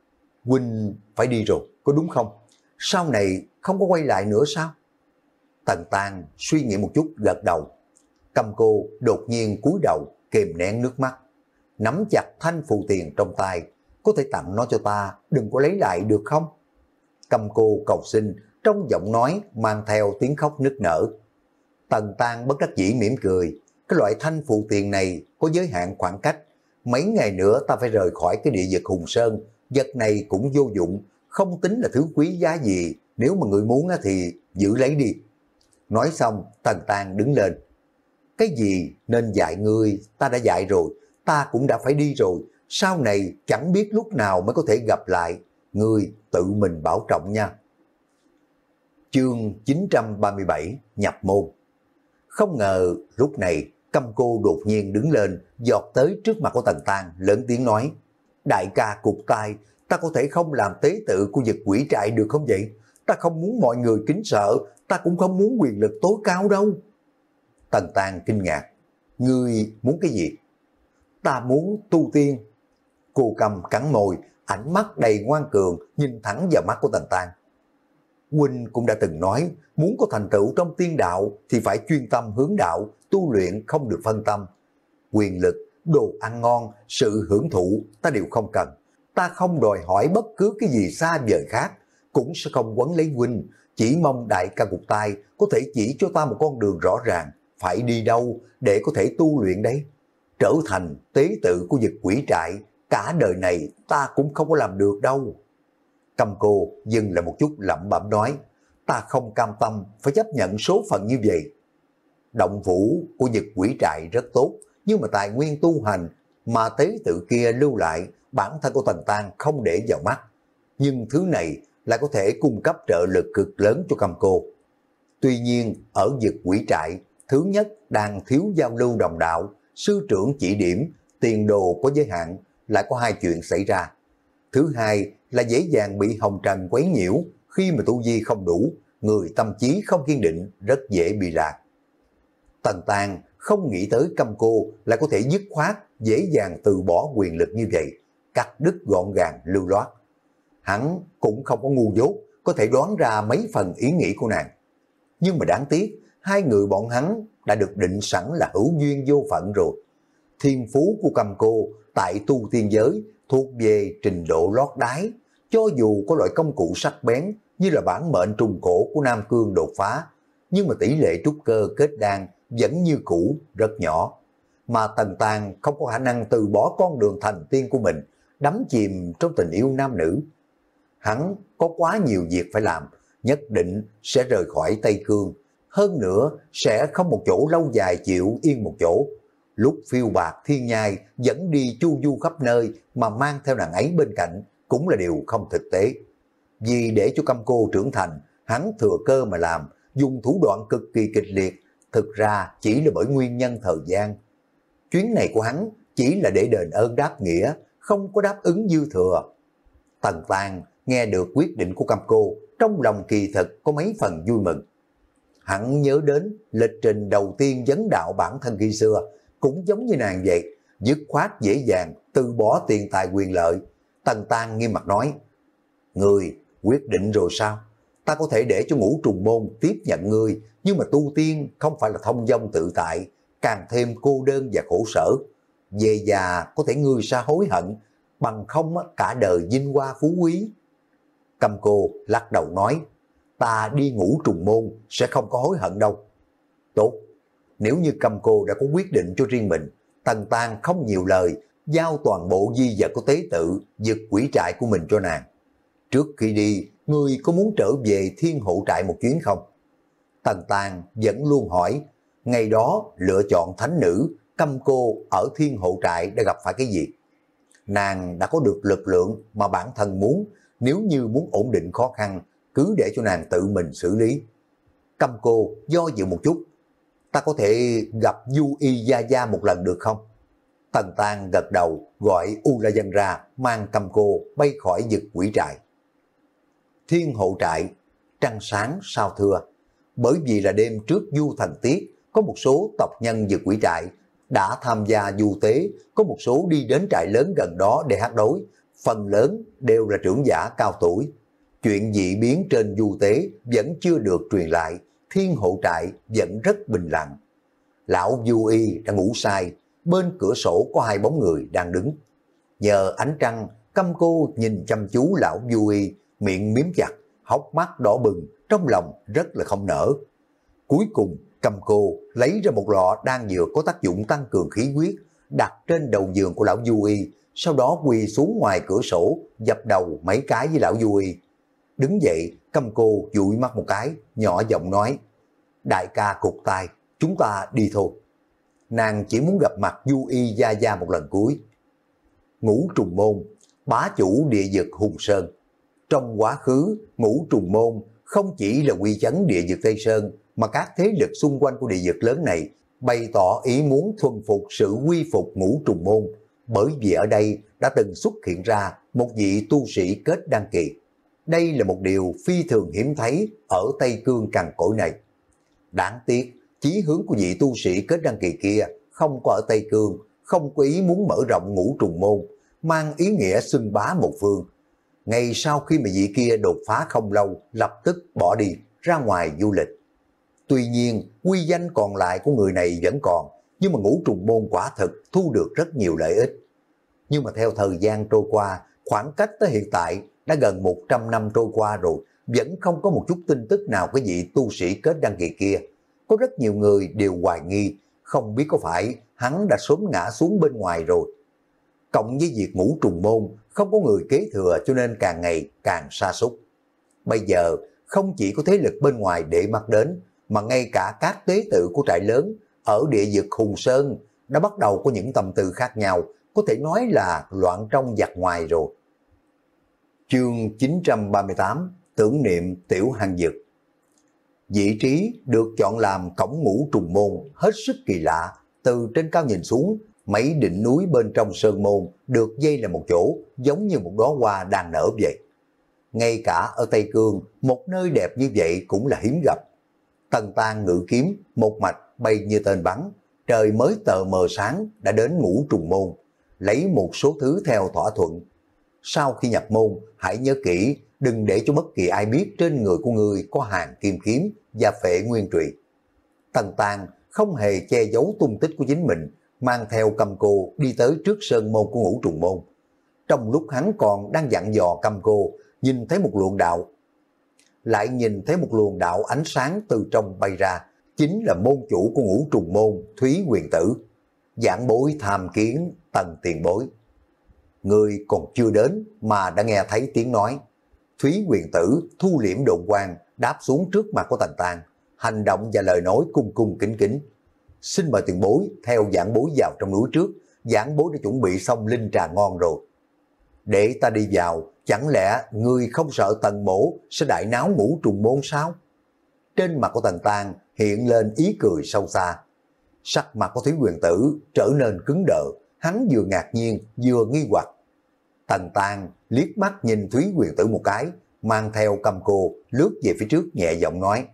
Huynh phải đi rồi, có đúng không? Sau này không có quay lại nữa sao? Tần Tang suy nghĩ một chút gật đầu. Căm Cô đột nhiên cúi đầu kìm nén nước mắt, nắm chặt thanh phù tiền trong tay. Có thể tặng nó cho ta, đừng có lấy lại được không? Căm Cô cầu xin, trong giọng nói mang theo tiếng khóc nức nở. Tần Tang bất đắc dĩ mỉm cười, cái loại thanh phụ tiền này có giới hạn khoảng cách, mấy ngày nữa ta phải rời khỏi cái địa vực Hùng Sơn, vật này cũng vô dụng, không tính là thứ quý giá gì, nếu mà người muốn thì giữ lấy đi. Nói xong, Tần Tang đứng lên. Cái gì nên dạy ngươi, ta đã dạy rồi, ta cũng đã phải đi rồi, sau này chẳng biết lúc nào mới có thể gặp lại, ngươi tự mình bảo trọng nha. Chương chín trăm ba mươi bảy nhập môn. Không ngờ lúc này Câm Cô đột nhiên đứng lên, giọt tới trước mặt của Tần Tang, lớn tiếng nói: đại ca cụt tay, ta có thể không làm tế tự của Dực Quỷ Trại được không vậy? Ta không muốn mọi người kính sợ, ta cũng không muốn quyền lực tối cao đâu. Tần Tang kinh ngạc: ngươi muốn cái gì? Ta muốn tu tiên. Cô Cầm cắn môi, ánh mắt đầy ngoan cường nhìn thẳng vào mắt của Tần Tang. Huynh cũng đã từng nói, muốn có thành tựu trong tiên đạo thì phải chuyên tâm hướng đạo, tu luyện không được phân tâm. Quyền lực, đồ ăn ngon, sự hưởng thụ ta đều không cần. Ta không đòi hỏi bất cứ cái gì xa vời khác, cũng sẽ không quấn lấy huynh, chỉ mong đại ca Cụt Tay có thể chỉ cho ta một con đường rõ ràng, phải đi đâu để có thể tu luyện đấy. Trở thành tế tự của Dực Quỷ Trại, cả đời này ta cũng không có làm được đâu. Câm Cô dừng lại một chút lẩm bẩm nói: ta không cam tâm phải chấp nhận số phận như vậy. Động phủ của Dực Quỷ Trại rất tốt, nhưng mà tài nguyên tu hành mà tế tự kia lưu lại, bản thân của Tần Tang không để vào mắt. Nhưng thứ này lại có thể cung cấp trợ lực cực lớn cho Câm Cô. Tuy nhiên ở Dực Quỷ Trại, thứ nhất đang thiếu giao lưu đồng đạo, sư trưởng chỉ điểm, tiền đồ có giới hạn, lại có hai chuyện xảy ra. Thứ hai là dễ dàng bị hồng trần quấy nhiễu, khi mà tu vi không đủ, người tâm trí không kiên định, rất dễ bị lạc. Tần Tang không nghĩ tới Câm Cô lại có thể dứt khoát, dễ dàng từ bỏ quyền lực như vậy, cắt đứt gọn gàng lưu loát. Hắn cũng không có ngu dốt, có thể đoán ra mấy phần ý nghĩ của nàng. Nhưng mà đáng tiếc, hai người bọn hắn đã được định sẵn là hữu duyên vô phận rồi. Thiên phú của Câm Cô tại tu tiên giới thuộc về trình độ lót đáy, cho dù có loại công cụ sắc bén như là bản mệnh trùng cổ của Nam Cương đột phá, nhưng mà tỷ lệ trúc cơ kết đan vẫn như cũ, rất nhỏ. Mà Tần Tang không có khả năng từ bỏ con đường thành tiên của mình, đắm chìm trong tình yêu nam nữ. Hắn có quá nhiều việc phải làm, nhất định sẽ rời khỏi Tây Cương, hơn nữa sẽ không một chỗ lâu dài chịu yên một chỗ. Lúc phiêu bạc thiên nhai dẫn đi chu du khắp nơi mà mang theo nàng ấy bên cạnh cũng là điều không thực tế. Vì để cho Câm Cô trưởng thành, hắn thừa cơ mà làm, dùng thủ đoạn cực kỳ kịch liệt, thực ra chỉ là bởi nguyên nhân thời gian. Chuyến này của hắn chỉ là để đền ơn đáp nghĩa, không có đáp ứng dư thừa. Tần Tang nghe được quyết định của Câm Cô, trong lòng kỳ thực có mấy phần vui mừng. Hắn nhớ đến lịch trình đầu tiên vấn đạo bản thân khi xưa, cũng giống như nàng vậy, dứt khoát dễ dàng từ bỏ tiền tài quyền lợi. Tần Tang nghiêm mặt nói: người quyết định rồi sao? Ta có thể để cho Ngũ Trùng Môn tiếp nhận ngươi, nhưng mà tu tiên không phải là thông dong tự tại, càng thêm cô đơn và khổ sở. Về già có thể ngươi sẽ hối hận, bằng không cả đời vinh hoa phú quý. Câm Cô lắc đầu nói: ta đi Ngũ Trùng Môn sẽ không có hối hận đâu. Tốt, nếu như Câm Cô đã có quyết định cho riêng mình, Tần Tang không nhiều lời, giao toàn bộ di vật của tế tự Dực Quỷ Trại của mình cho nàng. Trước khi đi, ngươi có muốn trở về Thiên Hộ Trại một chuyến không? Tần Tang vẫn luôn hỏi, ngày đó lựa chọn thánh nữ, Câm Cô ở Thiên Hộ Trại đã gặp phải cái gì? Nàng đã có được lực lượng mà bản thân muốn, nếu như muốn ổn định khó khăn, cứ để cho nàng tự mình xử lý. Câm Cô do dự một chút, ta có thể gặp Du Y Gia Gia một lần được không? Tần Tang gật đầu, gọi U La Dân ra, mang Câm Cô bay khỏi Dực Quỷ Trại. Thiên Hộ Trại, trăng sáng sao thưa. Bởi vì là đêm trước du thần tiết, có một số tộc nhân Dực Quỷ Trại đã tham gia du tế, có một số đi đến trại lớn gần đó để hát đối, phần lớn đều là trưởng giả cao tuổi. Chuyện dị biến trên du tế vẫn chưa được truyền lại, Thiên Hộ Trại vẫn rất bình lặng. Lão Du Y đã ngủ say, bên cửa sổ có hai bóng người đang đứng. Nhờ ánh trăng, Câm Cô nhìn chăm chú lão Du Y, miệng miếm chặt, hốc mắt đỏ bừng, trong lòng rất là không nỡ. Cuối cùng Cầm Cô lấy ra một lọ đan dược có tác dụng tăng cường khí huyết, đặt trên đầu giường của lão Du Y, sau đó quỳ xuống ngoài cửa sổ, dập đầu mấy cái với lão Du Y. Đứng dậy, Cầm Cô dụi mắt một cái, nhỏ giọng nói, đại ca cụt tay, chúng ta đi thôi. Nàng chỉ muốn gặp mặt Du Y Gia Gia một lần cuối. Ngũ Trùng Môn, bá chủ địa vực Hùng Sơn. Trong quá khứ, Ngũ Trùng Môn không chỉ là uy chấn địa vực Tây Sơn, mà các thế lực xung quanh của địa vực lớn này bày tỏ ý muốn thuần phục sự quy phục Ngũ Trùng Môn, bởi vì ở đây đã từng xuất hiện ra một vị tu sĩ kết đăng kỳ. Đây là một điều phi thường hiếm thấy ở Tây Cương cằn cỗi này. Đáng tiếc, chí hướng của vị tu sĩ kết đăng kỳ kia không có ở Tây Cương, không có ý muốn mở rộng Ngũ Trùng Môn, mang ý nghĩa xưng bá một phương. Ngày sau khi mà vị kia đột phá không lâu, lập tức bỏ đi ra ngoài du lịch. Tuy nhiên, uy danh còn lại của người này vẫn còn, nhưng mà Ngũ Trùng Môn quả thực thu được rất nhiều lợi ích. Nhưng mà theo thời gian trôi qua, khoảng cách tới hiện tại đã gần một trăm năm trôi qua rồi, vẫn không có một chút tin tức nào cái vị tu sĩ kết đăng kỳ kia. Có rất nhiều người đều hoài nghi, không biết có phải hắn đã sớm ngã xuống bên ngoài rồi. Cộng với việc Ngũ Trùng Môn không có người kế thừa, cho nên càng ngày càng sa sút. Bây giờ không chỉ có thế lực bên ngoài để mắt đến, mà ngay cả các tế tự của trại lớn ở địa vực Hùng Sơn đã bắt đầu có những tâm tư khác nhau, có thể nói là loạn trong giặc ngoài rồi. Chương chín trăm ba mươi tám, tưởng niệm Tiểu Hằng Dực. Vị trí được chọn làm cổng Ngũ Trùng Môn hết sức kỳ lạ. Từ trên cao nhìn xuống, mấy đỉnh núi bên trong sơn môn được dây là một chỗ, giống như một đóa hoa đang nở vậy. Ngay cả ở Tây Cương, một nơi đẹp như vậy cũng là hiếm gặp. Tần Tang ngự kiếm, một mạch bay như tên bắn, trời mới tờ mờ sáng đã đến Ngũ Trùng Môn, lấy một số thứ theo thỏa thuận. Sau khi nhập môn, hãy nhớ kỹ, đừng để cho bất kỳ ai biết trên người của người có hàng kim kiếm và phệ nguyên trụy. Tần Tang không hề che giấu tung tích của chính mình, mang theo Cầm Cô đi tới trước sơn môn của Ngũ Trùng Môn. Trong lúc hắn còn đang dặn dò Cầm Cô, nhìn thấy một luồng đạo, lại nhìn thấy một luồng đạo ánh sáng từ trong bay ra, chính là môn chủ của Ngũ Trùng Môn, Thúy Huyền Tử. Giảng bối tham kiến Tần tiền bối. Người còn chưa đến mà đã nghe thấy tiếng nói. Thúy Huyền Tử thu liễm độn quang, đáp xuống trước mặt của Tần Tang, hành động và lời nói cung cung kính kính. Xin mời tiền bối theo giảng bối vào trong núi trước, giảng bối đã chuẩn bị xong linh trà ngon rồi. Để ta đi vào, chẳng lẽ ngươi không sợ Tần mỗ sẽ đại náo Ngũ Trùng Môn sao? Trên mặt của Tần Tang hiện lên ý cười sâu xa. Sắc mặt của Thúy Huyền Tử trở nên cứng đờ, hắn vừa ngạc nhiên vừa nghi hoặc. Tần Tang liếc mắt nhìn Thúy Huyền Tử một cái, mang theo Cầm Cô lướt về phía trước nhẹ giọng nói,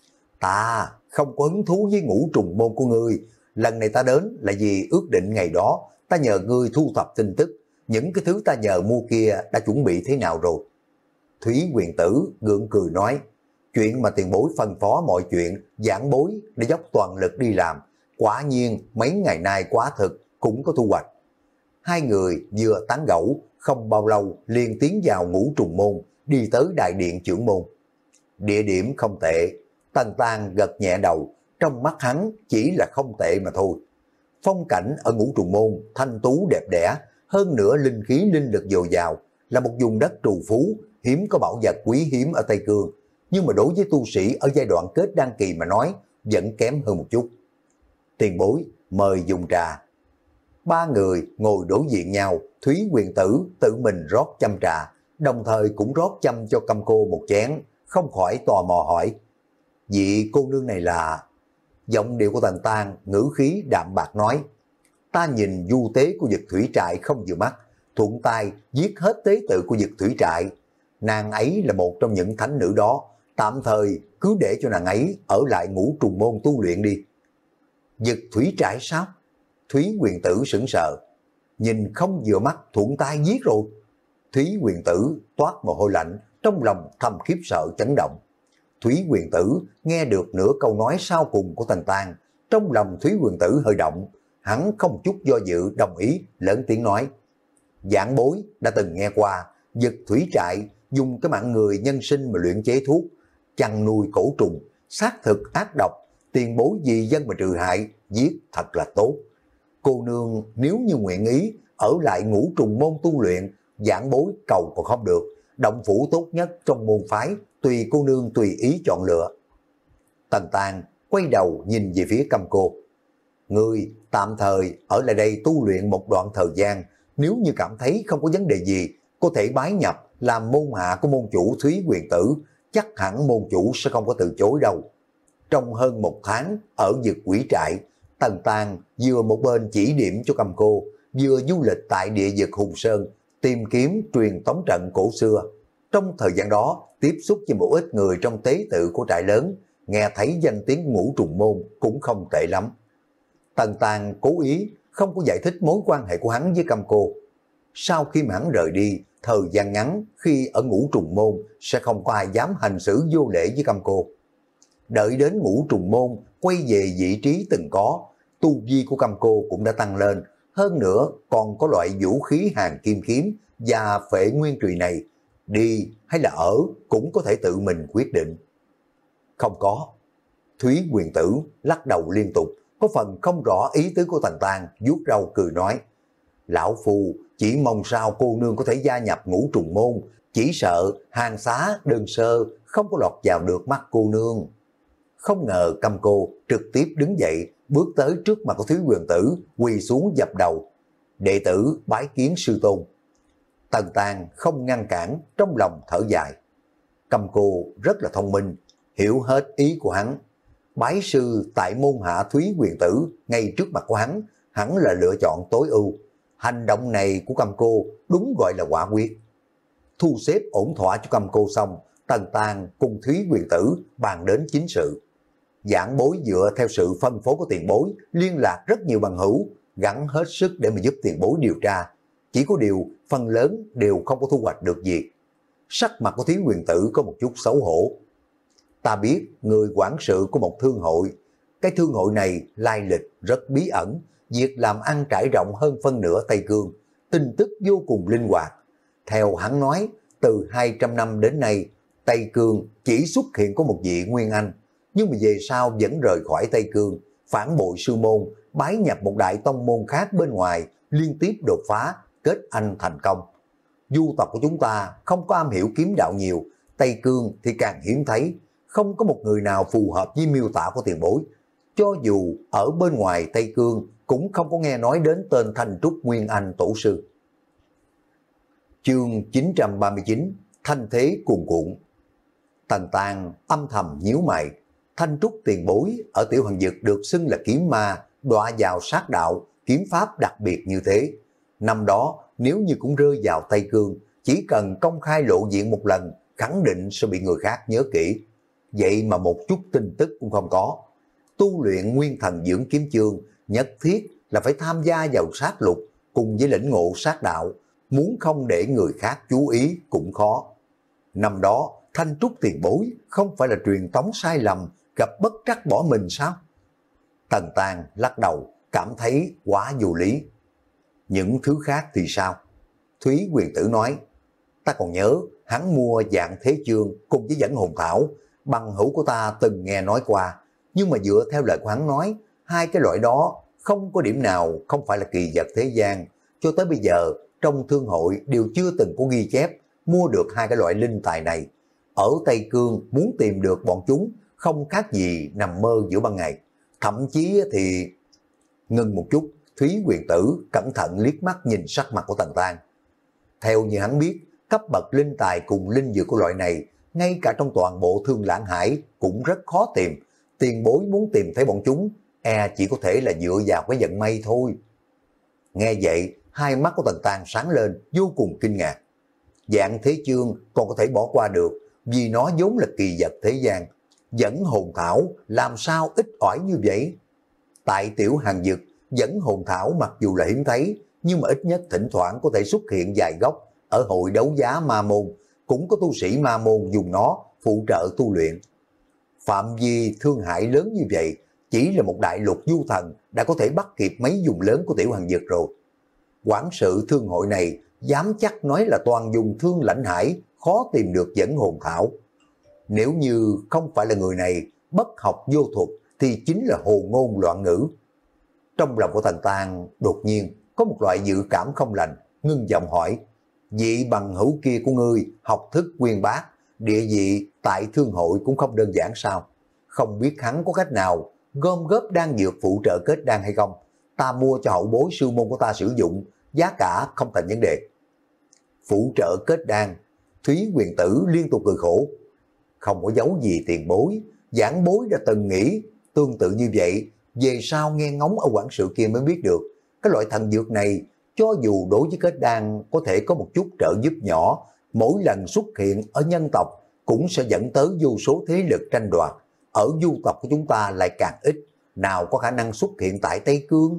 ta không có hứng thú với Ngũ Trùng Môn của ngươi, lần này ta đến là vì ước định ngày đó ta nhờ ngươi thu thập tin tức, những cái thứ ta nhờ mua kia đã chuẩn bị thế nào rồi? Thúy Huyền Tử gượng cười nói, chuyện mà tiền bối phân phó mọi chuyện, giảng bối để dốc toàn lực đi làm, quả nhiên mấy ngày nay quá thực cũng có thu hoạch. Hai người vừa tán gẫu, không bao lâu liền tiến vào Ngũ Trùng Môn, đi tới đại điện trưởng môn. Địa điểm không tệ, Tần Tang gật nhẹ đầu, trong mắt hắn chỉ là không tệ mà thôi. Phong cảnh ở Ngũ Trùng Môn thanh tú đẹp đẽ, hơn nữa linh khí linh lực dồi dào, là một vùng đất trù phú, hiếm có bảo vật quý hiếm ở Tây Cương, nhưng mà đối với tu sĩ ở giai đoạn kết đăng kỳ mà nói, vẫn kém hơn một chút. Tiền bối, mời dùng trà. Ba người ngồi đối diện nhau, Thúy Huyền Tử tự mình rót chăm trà, đồng thời cũng rót chăm cho Cầm Cô một chén, không khỏi tò mò hỏi, vị cô nương này là... Giọng điệu của Tần Tang ngữ khí đạm bạc nói, ta nhìn du tế của Dực Thủy Trại không vừa mắt, thuận tay giết hết tế tự của Dực Thủy Trại. Nàng ấy là một trong những thánh nữ đó, tạm thời cứ để cho nàng ấy ở lại Ngũ Trùng Môn tu luyện đi. Dực Thủy Trại sao? Thúy Huyền Tử sững sờ, nhìn không vừa mắt thuận tay giết rồi. Thúy Huyền Tử toát mồ hôi lạnh, trong lòng thầm khiếp sợ chấn động. Thúy Huyền Tử nghe được nửa câu nói sau cùng của Tần Tang, trong lòng Thúy Huyền Tử hơi động, hắn không chút do dự đồng ý, lớn tiếng nói, giảng bối đã từng nghe qua Dực Thủy Trại dùng cái mạng người nhân sinh mà luyện chế thuốc, chăn nuôi cổ trùng, xác thực ác độc, tiền bối vì dân mà trừ hại, giết thật là tốt. Cô nương nếu như nguyện ý, ở lại Ngũ Trùng môn tu luyện, giảng bối cầu còn không được, động phủ tốt nhất trong môn phái, tùy cô nương tùy ý chọn lựa. Tần Tàng quay đầu nhìn về phía Cam Cô. Ngươi tạm thời ở lại đây tu luyện một đoạn thời gian, nếu như cảm thấy không có vấn đề gì, có thể bái nhập làm môn hạ của môn chủ Thúy Huyền Tử, chắc hẳn môn chủ sẽ không có từ chối đâu. Trong hơn một tháng ở Dực Quỷ Trại, Tần Tàng vừa một bên chỉ điểm cho Cam Cô, vừa du lịch tại địa vực Hùng Sơn, tìm kiếm truyền tống trận cổ xưa. Trong thời gian đó, tiếp xúc với một ít người trong tế tự của trại lớn, nghe thấy danh tiếng Ngũ Trùng môn cũng không tệ lắm. Tần Tàng cố ý không có giải thích mối quan hệ của hắn với Cam Cô. Sau khi mà hắn rời đi, thời gian ngắn khi ở Ngũ Trùng môn sẽ không có ai dám hành xử vô lễ với Cam Cô. Đợi đến Ngũ Trùng môn quay về vị trí từng có, tu vi của Cam Cô cũng đã tăng lên, hơn nữa còn có loại vũ khí hàng kim kiếm và phệ nguyên trùy này, đi hay là ở cũng có thể tự mình quyết định. Không có. Thúy Huyền Tử lắc đầu liên tục, có phần không rõ ý tứ của Tần Tàng, vuốt râu cười nói: Lão Phu chỉ mong sao cô nương có thể gia nhập Ngũ Trùng môn, chỉ sợ hàng xá đơn sơ không có lọt vào được mắt cô nương. Không ngờ Cam Cô trực tiếp đứng dậy, bước tới trước mặt của Thúy Huyền Tử, quỳ xuống dập đầu: Đệ tử bái kiến sư tôn. Tần Tàng không ngăn cản, trong lòng thở dài. Cam Cô rất là thông minh, hiểu hết ý của hắn. Bái sư tại môn hạ Thúy Huyền Tử ngay trước mặt của hắn, hắn là lựa chọn tối ưu. Hành động này của Cam Cô đúng gọi là quả quyết. Thu xếp ổn thỏa cho Cam Cô xong, Tần Tàng cùng Thúy Huyền Tử bàn đến chính sự. Giảng bối dựa theo sự phân phối của tiền bối, liên lạc rất nhiều bằng hữu, gắng hết sức để mà giúp tiền bối điều tra. Chỉ có điều, phần lớn đều không có thu hoạch được gì. Sắc mặt của Thúy Huyền Tử có một chút xấu hổ. Ta biết người quản sự của một thương hội. Cái thương hội này lai lịch rất bí ẩn, việc làm ăn trải rộng hơn phân nửa Tây Cương, tin tức vô cùng linh hoạt. Theo hắn nói, từ hai trăm năm đến nay, Tây Cương chỉ xuất hiện có một vị Nguyên Anh, nhưng mà về sau vẫn rời khỏi Tây Cương, phản bội sư môn, bái nhập một đại tông môn khác bên ngoài, liên tiếp đột phá, kết anh thành công. Du tộc của chúng ta không có am hiểu kiếm đạo nhiều, Tây Cương thì càng hiếm thấy, không có một người nào phù hợp với miêu tả của tiền bối. Cho dù ở bên ngoài Tây Cương cũng không có nghe nói đến tên Thanh Trúc Nguyên Anh tổ sư. Chương chín trăm ba mươi chín, Thanh thế cuồn cuộn. Tần Tàng âm thầm nhíu mày. Thanh Trúc tiền bối ở Tiểu Hằng Dực được xưng là kiếm ma, đọa vào sát đạo, kiếm pháp đặc biệt như thế. Năm đó nếu như cũng rơi vào Tây Cương, chỉ cần công khai lộ diện một lần, khẳng định sẽ bị người khác nhớ kỹ. Vậy mà một chút tin tức cũng không có. Tu luyện Nguyên Thần Dưỡng Kiếm Chương nhất thiết là phải tham gia vào sát lục cùng với lĩnh ngộ sát đạo, muốn không để người khác chú ý cũng khó. Năm đó Thanh Trúc tiền bối không phải là truyền tống sai lầm, gặp bất trắc bỏ mình sao? Tần Tàng lắc đầu, cảm thấy quá vô lý. Những thứ khác thì sao? Thúy Huyền Tử nói, ta còn nhớ hắn mua Dạng Thế Chương cùng với Dẫn Hồn Thảo, bằng hữu của ta từng nghe nói qua, nhưng mà dựa theo lời của hắn nói, hai cái loại đó không có điểm nào không phải là kỳ vật thế gian. Cho tới bây giờ trong thương hội đều chưa từng có ghi chép mua được hai cái loại linh tài này. Ở Tây Cương muốn tìm được bọn chúng không khác gì nằm mơ giữa ban ngày. Thậm chí thì... Ngừng một chút, Thúy Huyền Tử cẩn thận liếc mắt nhìn sắc mặt của Tần Tàng. Theo như hắn biết, cấp bậc linh tài cùng linh dược của loại này, ngay cả trong toàn bộ Thương Lãng Hải cũng rất khó tìm. Tiền bối muốn tìm thấy bọn chúng, e chỉ có thể là dựa vào cái vận may thôi. Nghe vậy, hai mắt của Tần Tàng sáng lên, vô cùng kinh ngạc. Dạng Thế Chương còn có thể bỏ qua được, vì nó vốn là kỳ vật thế gian. Dẫn Hồn Thảo làm sao ít ỏi như vậy? Tại Tiểu Hằng Dực, Dẫn Hồn Thảo mặc dù là hiếm thấy, nhưng mà ít nhất thỉnh thoảng có thể xuất hiện vài gốc ở hội đấu giá ma môn, cũng có tu sĩ ma môn dùng nó phụ trợ tu luyện. Phạm vi thương hại lớn như vậy, chỉ là một đại lục du thần đã có thể bắt kịp mấy vùng lớn của Tiểu Hằng Dực rồi. Quản sự thương hội này dám chắc nói là toàn dùng Thương Lãnh Hải khó tìm được Dẫn Hồn Thảo. Nếu như không phải là người này bất học vô thuật thì chính là hồ ngôn loạn ngữ. Trong lòng của Tần Tang đột nhiên có một loại dự cảm không lành, ngưng giọng hỏi, vị bằng hữu kia của ngươi học thức uyên bác, địa vị tại thương hội cũng không đơn giản sao? Không biết hắn có cách nào gom góp đan dược phụ trợ kết đan hay không? Ta mua cho hậu bối sư môn của ta sử dụng, giá cả không thành vấn đề. Phụ trợ kết đan, Thúy Huyền Tử liên tục cười khổ. Không có giấu gì tiền bối, giảng bối đã từng nghĩ tương tự như vậy, về sau nghe ngóng ở quản sự kia mới biết được. Cái loại thần dược này, cho dù đối với kết đan có thể có một chút trợ giúp nhỏ, mỗi lần xuất hiện ở nhân tộc cũng sẽ dẫn tới vô số thế lực tranh đoạt. Ở du tộc của chúng ta lại càng ít, nào có khả năng xuất hiện tại Tây Cương.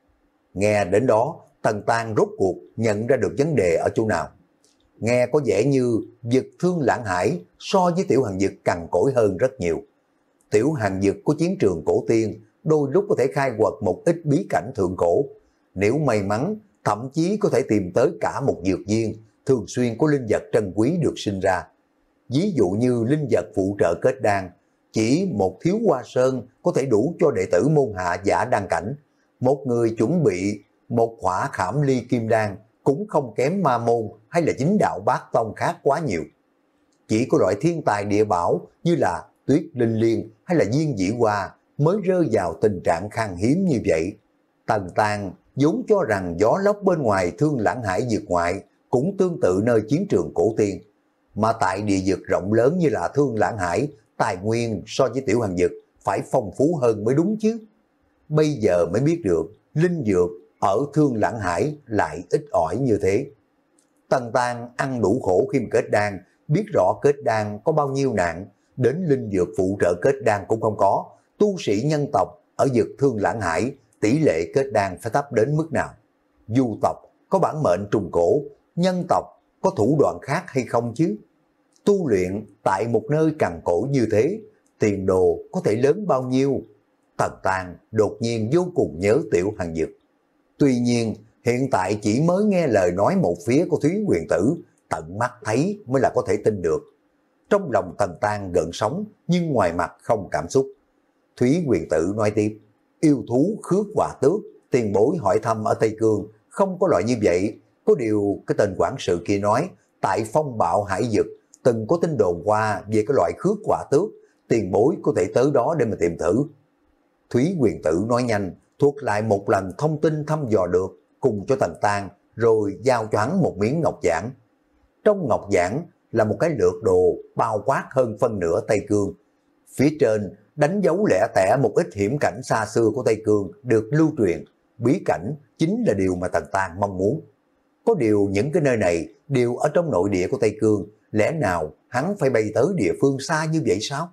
Nghe đến đó, Tần Tang rốt cuộc nhận ra được vấn đề ở chỗ nào. Nghe có vẻ như Dực Thương Lãng Hải so với Tiểu Hàn Dực cằn cỗi hơn rất nhiều. Tiểu Hàn Dực của chiến trường cổ tiên đôi lúc có thể khai quật một ít bí cảnh thượng cổ. Nếu may mắn, thậm chí có thể tìm tới cả một dược viên, thường xuyên có linh vật trân quý được sinh ra. Ví dụ như linh vật phụ trợ kết đan, chỉ một thiếu hoa sơn có thể đủ cho đệ tử môn hạ giả đan cảnh. Một người chuẩn bị một hỏa khảm ly kim đan cũng không kém ma môn hay là chính đạo bát tông khác quá nhiều. Chỉ có loại thiên tài địa bảo như là tuyết linh liên hay là viên dĩ hoa mới rơi vào tình trạng khan hiếm như vậy. Tần Tang vốn cho rằng gió lốc bên ngoài Thương Lãng Hải dược ngoại cũng tương tự nơi chiến trường cổ tiên. Mà tại địa dược rộng lớn như là Thương Lãng Hải, tài nguyên so với Tiểu Hàn Dực phải phong phú hơn mới đúng chứ. Bây giờ mới biết được linh dược ở Thương Lãng Hải lại ít ỏi như thế. Tần Tang ăn đủ khổ khi mà kết đan, biết rõ kết đan có bao nhiêu nạn, đến linh dược phụ trợ kết đan cũng không có. Tu sĩ nhân tộc ở dược Thương Lãng Hải tỷ lệ kết đan phải thấp đến mức nào? Du tộc có bản mệnh trùng cổ, nhân tộc có thủ đoạn khác hay không chứ? Tu luyện tại một nơi cằn cỗi như thế, tiền đồ có thể lớn bao nhiêu? Tần Tang đột nhiên vô cùng nhớ Tiểu Hàn Dực. Tuy nhiên, hiện tại chỉ mới nghe lời nói một phía của Thúy Huyền Tử, tận mắt thấy mới là có thể tin được. Trong lòng Tần Tang gợn sóng, nhưng ngoài mặt không cảm xúc. Thúy Huyền Tử nói tiếp, yêu thú khước hỏa tước, tiền bối hỏi thăm ở Tây Cương, không có loại như vậy. Có điều cái tên quản sự kia nói, tại phong bạo hải dực, từng có tin đồn qua về cái loại khước hỏa tước, tiền bối có thể tới đó để mà tìm thử. Thúy Huyền Tử nói nhanh, thuộc lại một lần thông tin thăm dò được, cùng cho Tần Tang, rồi giao cho hắn một miếng ngọc giản. Trong ngọc giản là một cái lược đồ bao quát hơn phân nửa Tây Cương. Phía trên đánh dấu lẻ tẻ một ít hiểm cảnh xa xưa của Tây Cương được lưu truyền. Bí cảnh chính là điều mà Tần Tang mong muốn. Có điều những cái nơi này đều ở trong nội địa của Tây Cương, lẽ nào hắn phải bay tới địa phương xa như vậy sao?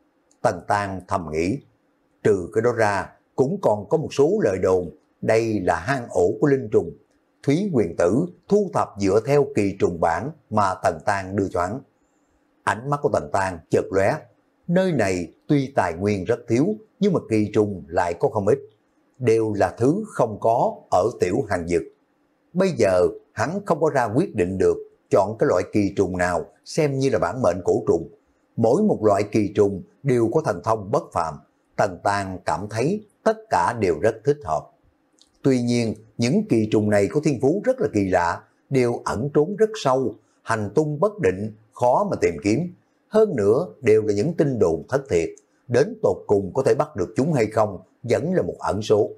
Tần Tang thầm nghĩ, trừ cái đó ra cũng còn có một số lời đồn đây là hang ổ của linh trùng. Thúy Huyền Tử thu thập dựa theo kỳ trùng bản mà Tần Tang đưa cho hắn. Ánh mắt của Tần Tang chợt lóe, nơi này tuy tài nguyên rất thiếu nhưng mà kỳ trùng lại có không ít, đều là thứ không có ở Tiểu Hàn Dực. Bây giờ hắn không có ra quyết định được chọn cái loại kỳ trùng nào xem như là bản mệnh cổ trùng. Mỗi một loại kỳ trùng đều có thần thông bất phàm. Tần Tang cảm thấy tất cả đều rất thích hợp. Tuy nhiên, những kỳ trùng này có thiên phú rất là kỳ lạ, đều ẩn trốn rất sâu, hành tung bất định, khó mà tìm kiếm. Hơn nữa, đều là những tin đồn thất thiệt. Đến tột cùng có thể bắt được chúng hay không, vẫn là một ẩn số.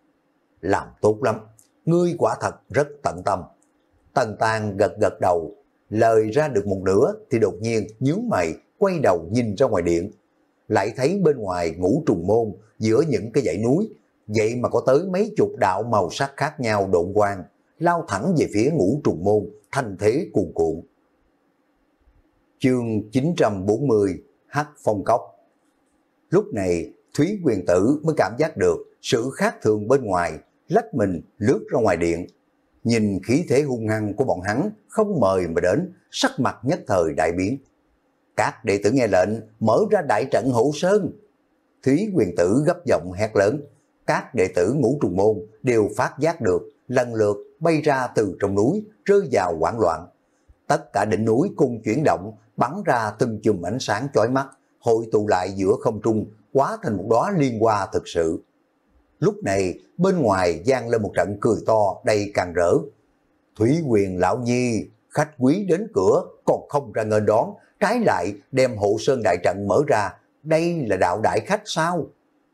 Làm tốt lắm, ngươi quả thật rất tận tâm. Tần Tang gật gật đầu, lời ra được một nửa thì đột nhiên nhướng mày, quay đầu nhìn ra ngoài điện. Lại thấy bên ngoài Ngũ Trùng Môn, giữa những cái dãy núi, vậy mà có tới mấy chục đạo màu sắc khác nhau độn quang, lao thẳng về phía Ngũ Trùng Môn, thanh thế cuồn cuộn. Chương chín trăm bốn mươi, Hắc Phong Cốc. Lúc này, Thúy Huyền Tử mới cảm giác được sự khác thường bên ngoài, lách mình lướt ra ngoài điện. Nhìn khí thế hung hăng của bọn hắn, không mời mà đến, sắc mặt nhất thời đại biến. Các đệ tử nghe lệnh, mở ra đại trận hộ sơn. Thúy Huyền Tử gấp giọng hét lớn. Các đệ tử Ngũ Trùng Môn đều phát giác được, lần lượt bay ra từ trong núi, rơi vào hoảng loạn. Tất cả đỉnh núi cùng chuyển động, bắn ra từng chùm ánh sáng chói mắt, hội tụ lại giữa không trung, hóa thành một đóa liên hoa thực sự. Lúc này, bên ngoài vang lên một trận cười to đầy càng rỡ. Thủy Huyền lão nhi, khách quý đến cửa, còn không ra nghênh đón, trái lại đem hộ sơn đại trận mở ra, đây là đạo đại khách sao?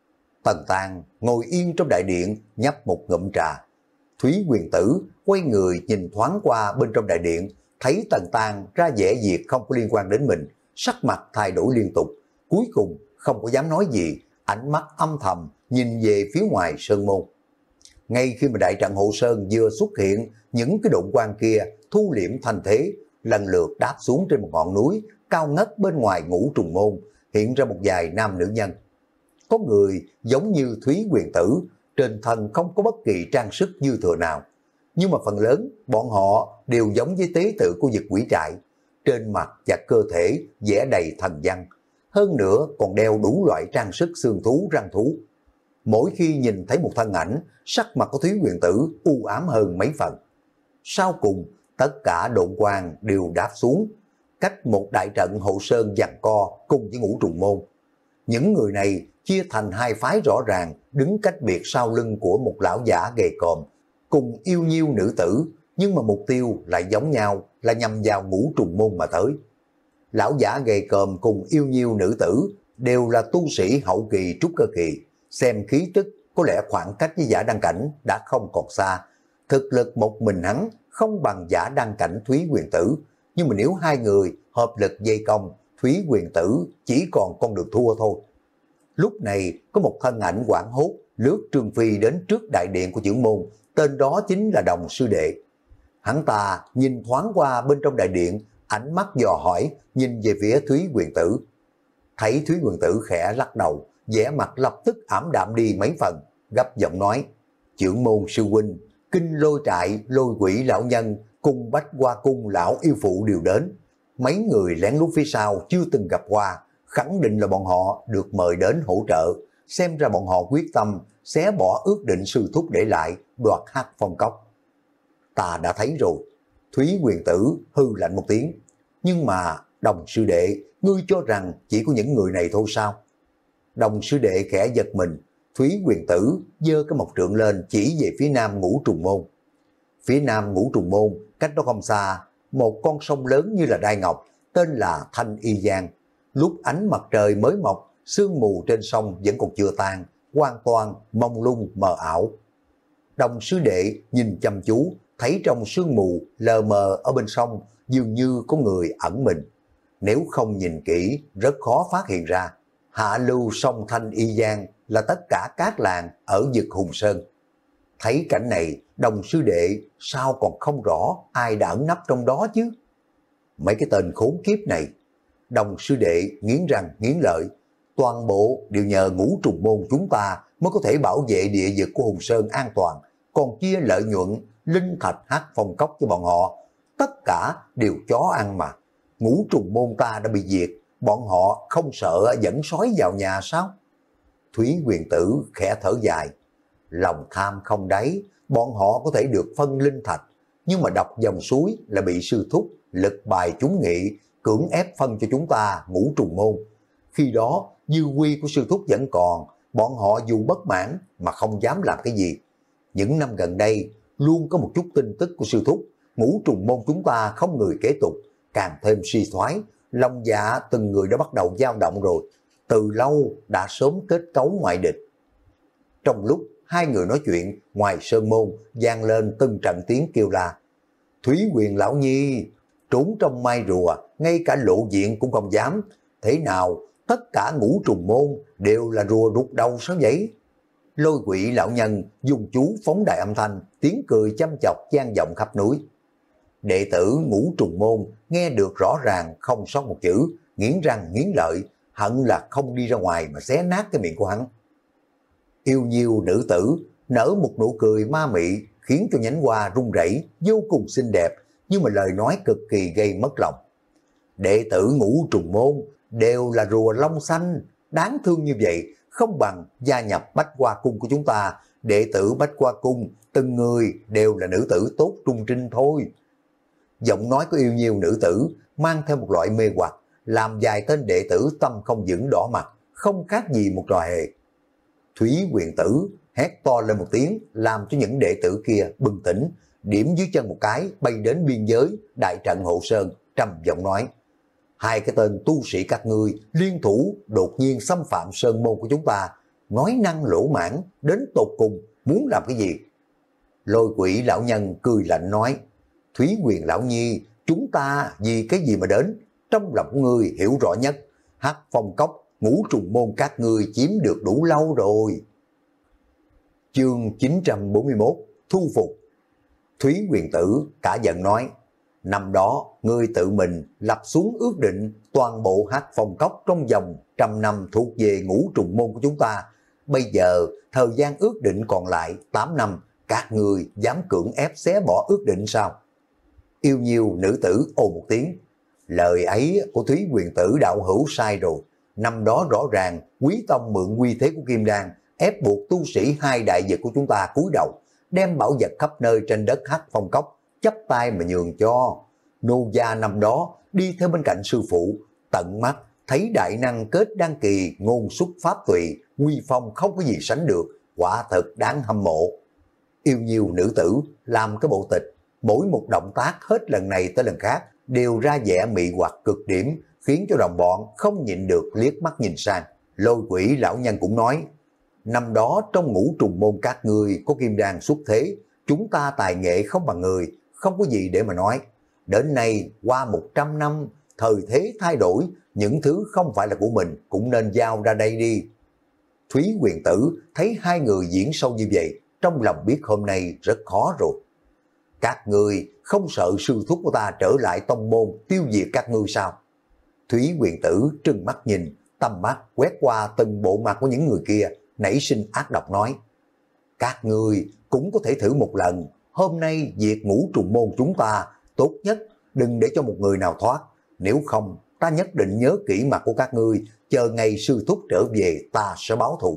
Tần Tàng ngồi yên trong đại điện, nhấp một ngụm trà. Thúy Huyền Tử quay người nhìn thoáng qua bên trong đại điện, thấy Tần Tàng ra vẻ việc không có liên quan đến mình, sắc mặt thay đổi liên tục, cuối cùng không có dám nói gì, ánh mắt âm thầm nhìn về phía ngoài sơn môn. Ngay khi mà đại trận hộ sơn vừa xuất hiện, những cái độn quang kia thu liễm thành thế, lần lượt đáp xuống trên một ngọn núi cao ngất bên ngoài Ngũ Trùng Môn, hiện ra một vài nam nữ nhân. Có người giống như Thúy Huyền Tử, trên thân không có bất kỳ trang sức dư thừa nào, nhưng mà phần lớn bọn họ đều giống với tế tự của Dực Quỷ Trại, trên mặt và cơ thể vẽ đầy thần văn, hơn nữa còn đeo đủ loại trang sức xương thú răng thú. Mỗi khi nhìn thấy một thân ảnh, sắc mặt của Thúy Huyền Tử u ám hơn mấy phần. Sau cùng, tất cả độn quang đều đáp xuống, cách một đại trận hộ sơn giằng co cùng với Ngũ Trùng Môn. Những người này chia thành hai phái rõ ràng, đứng cách biệt sau lưng của một lão giả gầy còm, cùng yêu nhiêu nữ tử, nhưng mà mục tiêu lại giống nhau, là nhằm vào Ngũ Trùng Môn mà tới. Lão giả gầy còm cùng yêu nhiêu nữ tử đều là tu sĩ hậu kỳ trúc cơ kỳ, xem khí tức có lẽ khoảng cách với giả đăng cảnh đã không còn xa. Thực lực một mình hắn không bằng giả đăng cảnh Thúy Huyền Tử, nhưng mà nếu hai người hợp lực dây công, Thúy Huyền Tử chỉ còn con đường thua thôi. Lúc này có một thân ảnh quảng hốt lướt Trương Phi đến trước đại điện của trưởng môn, tên đó chính là Đồng sư đệ. Hắn ta nhìn thoáng qua bên trong đại điện, ánh mắt dò hỏi nhìn về phía Thúy Huyền Tử. Thấy Thúy Huyền Tử khẽ lắc đầu, vẻ mặt lập tức ảm đạm đi mấy phần, gấp giọng nói: trưởng môn sư huynh, Kinh Lôi Trại Lôi Quỷ lão nhân cùng Bách Hoa cung lão yêu phụ đều đến. Mấy người lén lút phía sau chưa từng gặp qua, khẳng định là bọn họ được mời đến hỗ trợ, xem ra bọn họ quyết tâm xé bỏ ước định sư thúc để lại, đoạt Hắc Phong Cốc. Ta đã thấy rồi. Thúy Huyền Tử hư lạnh một tiếng. Nhưng mà Đồng sư đệ, ngươi cho rằng chỉ có những người này thôi sao? Đồng sư đệ khẽ giật mình. Thúy Huyền Tử giơ cái mộc trượng lên chỉ về phía nam Ngũ Trùng Môn. Phía nam Ngũ Trùng Môn, cách đó không xa, một con sông lớn như là đai ngọc, tên là Thanh Y Giang. Lúc ánh mặt trời mới mọc, sương mù trên sông vẫn còn chưa tan, hoàn toàn mông lung mờ ảo. Đồng sư đệ nhìn chăm chú, thấy trong sương mù lờ mờ ở bên sông dường như có người ẩn mình. Nếu không nhìn kỹ, rất khó phát hiện ra. Hạ lưu sông Thanh Y Giang là tất cả các làng ở Dực Hùng Sơn. Thấy cảnh này, Đồng sư đệ sao còn không rõ ai đã ẩn nấp trong đó chứ? Mấy cái tên khốn kiếp này. Đồng sư đệ nghiến răng nghiến lợi, toàn bộ đều nhờ Ngũ Trùng Môn chúng ta mới có thể bảo vệ địa vực của Hùng Sơn an toàn, còn chia lợi nhuận, linh thạch Hắc Phong Cốc cho bọn họ. Tất cả đều chó ăn mà. Ngũ Trùng Môn ta đã bị diệt, bọn họ không sợ dẫn sói vào nhà sao? Thúy Huyền Tử khẽ thở dài. Lòng tham không đáy, bọn họ có thể được phân linh thạch, nhưng mà đọc dòng suối là bị sư thúc lực bài chúng nghị, cưỡng ép phân cho chúng ta Ngũ Trùng Môn. Khi đó dư quy của sư thúc vẫn còn, bọn họ dù bất mãn mà không dám làm cái gì. Những năm gần đây luôn có một chút tin tức của sư thúc, Ngũ Trùng Môn chúng ta không người kế tục, càng thêm suy thoái, lòng dạ từng người đã bắt đầu dao động rồi, từ lâu đã sớm kết cấu ngoại địch. Trong lúc hai người nói chuyện, ngoài sơn môn vang lên từng trận tiếng kêu la. Thúy Huyền lão nhi, trốn trong mai rùa, ngay cả lộ diện cũng không dám. Thế nào tất cả Ngũ Trùng Môn đều là rùa rụt đầu sao vậy? Lôi Quỷ lão nhân dùng chú phóng đại âm thanh, tiếng cười chăm chọc vang vọng khắp núi. Đệ tử Ngũ Trùng Môn nghe được rõ ràng không sót một chữ, nghiến răng nghiến lợi, hận là không đi ra ngoài mà xé nát cái miệng của hắn. Yêu nhiêu nữ tử nở một nụ cười ma mị, khiến cho nhánh hoa rung rẩy vô cùng xinh đẹp, nhưng mà lời nói cực kỳ gây mất lòng. Đệ tử Ngũ Trùng Môn đều là rùa lông xanh, đáng thương như vậy, không bằng gia nhập Bách Hoa cung của chúng ta. Đệ tử Bách Hoa cung từng người đều là nữ tử tốt trung trinh thôi. giọng nói của yêu nhiều nữ tử mang theo một loại mê hoặc, làm vài tên đệ tử tâm không vững đỏ mặt, không khác gì một trò hề. Thúy Huyền Tử hét to lên một tiếng, làm cho những đệ tử kia bừng tỉnh, điểm dưới chân một cái bay đến biên giới đại trận hộ sơn, trầm giọng nói: hai cái tên tu sĩ các ngươi liên thủ đột nhiên xâm phạm sơn môn của chúng ta, nói năng lỗ mãng, đến tột cùng muốn làm cái gì? Lôi Quỷ lão nhân cười lạnh nói: Thúy Huyền lão nhi, chúng ta vì cái gì mà đến? Trong lòng của ngươi hiểu rõ nhất, Hắc Phong Cốc, Ngũ Trùng Môn các ngươi chiếm được đủ lâu rồi. Chương chín trăm bốn mươi mốt, thu phục. Thúy Huyền Tử cả giận nói: năm đó ngươi tự mình lập xuống ước định toàn bộ Hắc Phong Cốc trong vòng trăm năm thuộc về Ngũ Trùng Môn của chúng ta. Bây giờ thời gian ước định còn lại tám năm, các ngươi dám cưỡng ép xé bỏ ước định sao? Yêu nhiều nữ tử ồ một tiếng. Lời ấy của Thúy Huyền Tử đạo hữu sai rồi. Năm đó rõ ràng Quý Tông mượn uy thế của Kim Đan ép buộc tu sĩ hai đại vực của chúng ta cúi đầu, đem bảo vật khắp nơi trên đất Hắc Phong Cốc chắp tay mà nhường cho. Nô gia năm đó đi theo bên cạnh sư phụ, tận mắt thấy đại năng kết đan kỳ, ngôn xuất pháp tùy, uy phong không có gì sánh được, quả thật đáng hâm mộ. Yêu nhiều nữ tử làm cái bộ tịch, mỗi một động tác hết lần này tới lần khác đều ra vẻ mị hoặc cực điểm, khiến cho đồng bọn không nhịn được liếc mắt nhìn sang. Lôi Quỷ lão nhân cũng nói: năm đó trong Ngũ Trùng Môn các ngươi có Kim Đan xuất thế, chúng ta tài nghệ không bằng người, không có gì để mà nói. Đến nay qua một trăm năm, thời thế thay đổi, những thứ không phải là của mình cũng nên giao ra đây đi. Thúy Huyền Tử thấy hai người diễn sâu như vậy, trong lòng biết hôm nay rất khó rồi. Các ngươi không sợ sư thúc của ta trở lại tông môn tiêu diệt các ngươi sao? Thúy Huyền Tử trừng mắt nhìn, tầm mắt quét qua từng bộ mặt của những người kia, nảy sinh ác độc nói: các ngươi cũng có thể thử một lần, hôm nay diệt Ngũ Trùng Môn chúng ta, tốt nhất đừng để cho một người nào thoát, nếu không ta nhất định nhớ kỹ mặt của các ngươi, chờ ngày sư thúc trở về ta sẽ báo thù.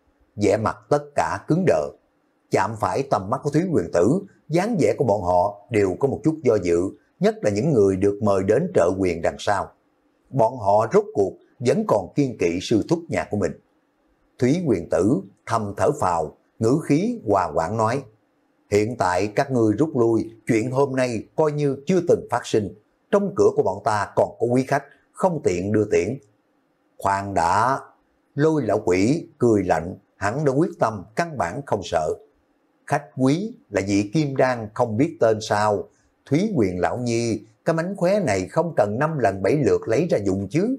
Vẻ mặt tất cả cứng đờ, chạm phải tầm mắt của Thúy Huyền Tử, dáng vẻ của bọn họ đều có một chút do dự, nhất là những người được mời đến trợ quyền đằng sau. Bọn họ rốt cuộc vẫn còn kiên kỵ sư thúc nhà của mình. Thúy Huyền Tử thầm thở phào, ngữ khí hòa quảng nói: hiện tại các ngươi rút lui, chuyện hôm nay coi như chưa từng phát sinh. Trong cửa của bọn ta còn có quý khách, không tiện đưa tiễn. Khoan đã. Lôi lão quỷ cười lạnh, hắn đã quyết tâm căn bản không sợ. Khách quý là vị Kim Đan không biết tên sao? Thúy Huyền lão nhi, cái mánh khóe này không cần năm lần bảy lượt lấy ra dùng chứ.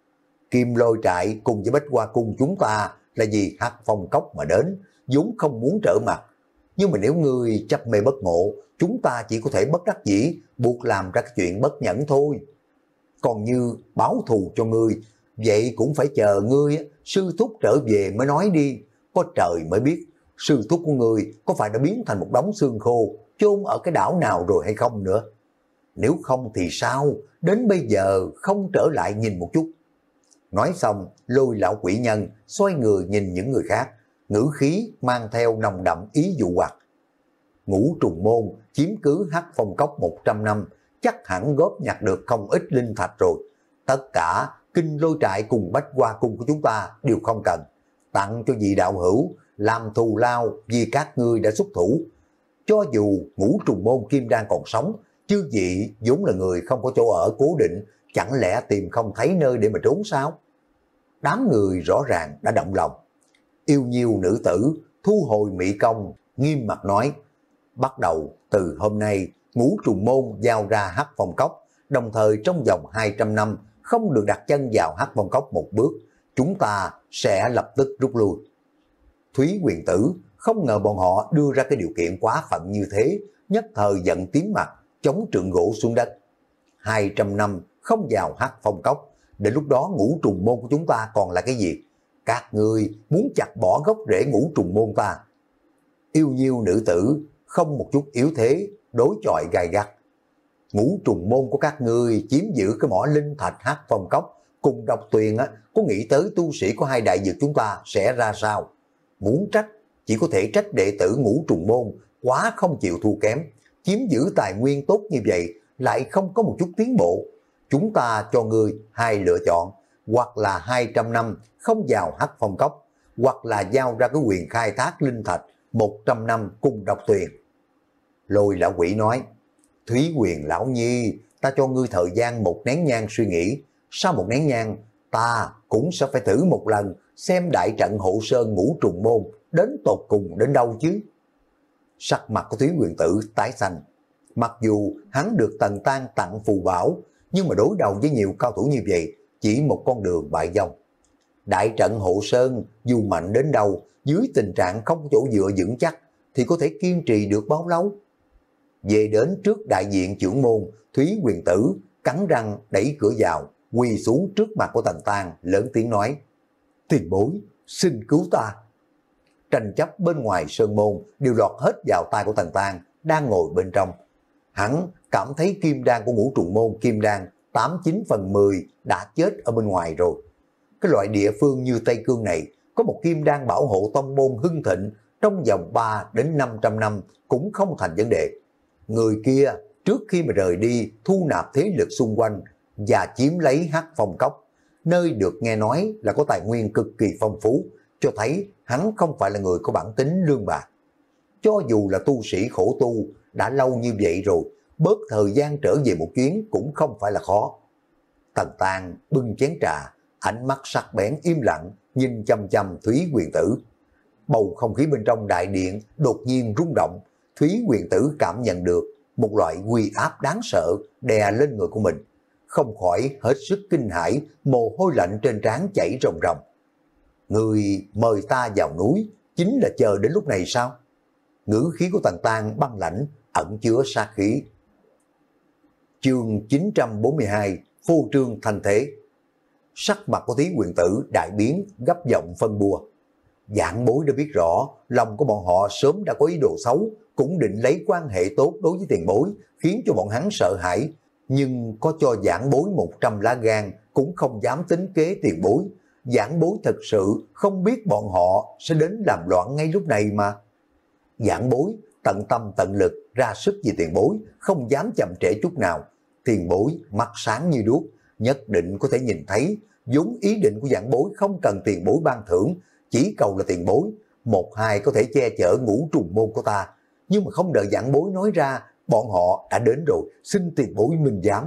Kim Lôi trại cùng với Bách Hoa cung chúng ta là vì Hắc Phong Cốc mà đến, vốn không muốn trở mặt. Nhưng mà nếu ngươi chấp mê bất ngộ, chúng ta chỉ có thể bất đắc dĩ buộc làm ra cái chuyện bất nhẫn thôi. Còn như báo thù cho ngươi, vậy cũng phải chờ ngươi sư thúc trở về mới nói đi. Có trời mới biết sư thúc của ngươi có phải đã biến thành một đống xương khô chôn ở cái đảo nào rồi hay không nữa. Nếu không thì sao, đến bây giờ không trở lại nhìn một chút. Nói xong, Lôi lão quỷ nhân xoay người nhìn những người khác, ngữ khí mang theo nồng đậm ý dụ hoặc. Ngũ Trùng Môn chiếm cứ Hắc Phong Cốc một trăm năm, chắc hẳn góp nhặt được không ít linh thạch rồi. Tất cả Kinh Lôi trại cùng Bách Hoa cung của chúng ta đều không cần. Tặng cho vị đạo hữu, làm thù lao vì các ngươi đã xuất thủ. Cho dù Ngũ Trùng Môn Kim Đan còn sống, chư vị vốn là người không có chỗ ở cố định, chẳng lẽ tìm không thấy nơi để mà trốn sao? Đám người rõ ràng đã động lòng. Yêu nhiều nữ tử thu hồi mỹ công, nghiêm mặt nói: bắt đầu từ hôm nay, Ngũ Trùng Môn giao ra Hắc Phong Cốc, đồng thời trong vòng hai trăm năm không được đặt chân vào Hắc Phong Cốc một bước, chúng ta sẽ lập tức rút lui. Thúy Huyền Tử không ngờ bọn họ đưa ra cái điều kiện quá phận như thế, nhất thời giận tím mặt, chống trượng gỗ xuống đất. hai trăm năm không vào Hắc Phong Cốc, đến lúc đó Ngũ Trùng Môn của chúng ta còn là cái gì? Các ngươi muốn chặt bỏ gốc rễ Ngũ Trùng Môn ta. Yêu nhiêu nữ tử không một chút yếu thế, đối chọi gay gắt. Ngũ Trùng Môn của các ngươi chiếm giữ cái mỏ linh thạch Hắc Phong Cốc, cùng Độc Tuyền á, có nghĩ tới tu sĩ của hai đại vực chúng ta sẽ ra sao? Muốn trách chỉ có thể trách đệ tử Ngũ Trùng Môn quá không chịu thua kém, chiếm giữ tài nguyên tốt như vậy, lại không có một chút tiến bộ. Chúng ta cho ngươi hai lựa chọn, hoặc là hai trăm năm không vào Hắc Phong Cốc, hoặc là giao ra cái quyền khai thác linh thạch một trăm năm cùng độc tuyền. Lôi lão quỷ nói, Thúy Quyền lão nhi, ta cho ngươi thời gian một nén nhang suy nghĩ, sau một nén nhang ta cũng sẽ phải thử một lần xem đại trận hộ sơn ngũ trùng môn đến tột cùng đến đâu chứ. Sắc mặt của Thúy Quyền tử tái xanh, mặc dù hắn được Tần Tan tặng phù bảo, nhưng mà đối đầu với nhiều cao thủ như vậy, chỉ một con đường bại vong. Đại trận hộ sơn dù mạnh đến đâu, dưới tình trạng không có chỗ dựa vững chắc, thì có thể kiên trì được bao lâu? Về đến trước đại diện trưởng môn, Thúy Quyền tử cắn răng đẩy cửa vào, quỳ xuống trước mặt của Tần Tan, lớn tiếng nói, tiền bối, xin cứu ta. Tranh chấp bên ngoài sơn môn đều lọt hết vào tay của Tần Tan đang ngồi bên trong. Hắn cảm thấy kim đan của ngũ trùng môn kim đan tám chín phần mười đã chết ở bên ngoài rồi. Cái loại địa phương như Tây Cương này có một kim đan bảo hộ tông môn hưng thịnh trong vòng ba đến năm trăm năm cũng không thành vấn đề. Người kia trước khi mà rời đi thu nạp thế lực xung quanh và chiếm lấy Hắc Phong Cốc, nơi được nghe nói là có tài nguyên cực kỳ phong phú, cho thấy hắn không phải là người có bản tính lương bạc. Cho dù là tu sĩ khổ tu đã lâu như vậy rồi, bớt thời gian trở về một chuyến cũng không phải là khó. Tần Tan bưng chén trà, ánh mắt sắc bén im lặng nhìn chăm chăm Thúy Quyền tử. Bầu không khí bên trong đại điện đột nhiên rung động. Thúy Quyền tử cảm nhận được một loại uy áp đáng sợ đè lên người của mình, không khỏi hết sức kinh hãi, mồ hôi lạnh trên trán chảy ròng ròng. Người mời ta vào núi chính là chờ đến lúc này sao? Ngữ khí của Tần Tan băng lãnh, ẩn chứa sát khí. Chương chín trăm bốn mươi hai, phô trương thành thế. Sắc mặt của Thúy Quyền tử đại biến, gấp giọng phân bua. Vạn bối đã biết rõ, lòng của bọn họ sớm đã có ý đồ xấu, cũng định lấy quan hệ tốt đối với tiền bối, khiến cho bọn hắn sợ hãi. Nhưng có cho giảng bối một trăm lá gan, cũng không dám tính kế tiền bối. Giảng bối thật sự không biết bọn họ sẽ đến làm loạn ngay lúc này mà. Giảng bối tận tâm tận lực ra sức vì tiền bối, không dám chậm trễ chút nào. Tiền bối mắt sáng như đuốc, nhất định có thể nhìn thấy vốn ý định của giảng bối không cần tiền bối ban thưởng, chỉ cầu là tiền bối một hai có thể che chở ngũ trùng môn của ta. Nhưng mà không đợi giảng bối nói ra, bọn họ đã đến rồi, xin tiền bối minh giám.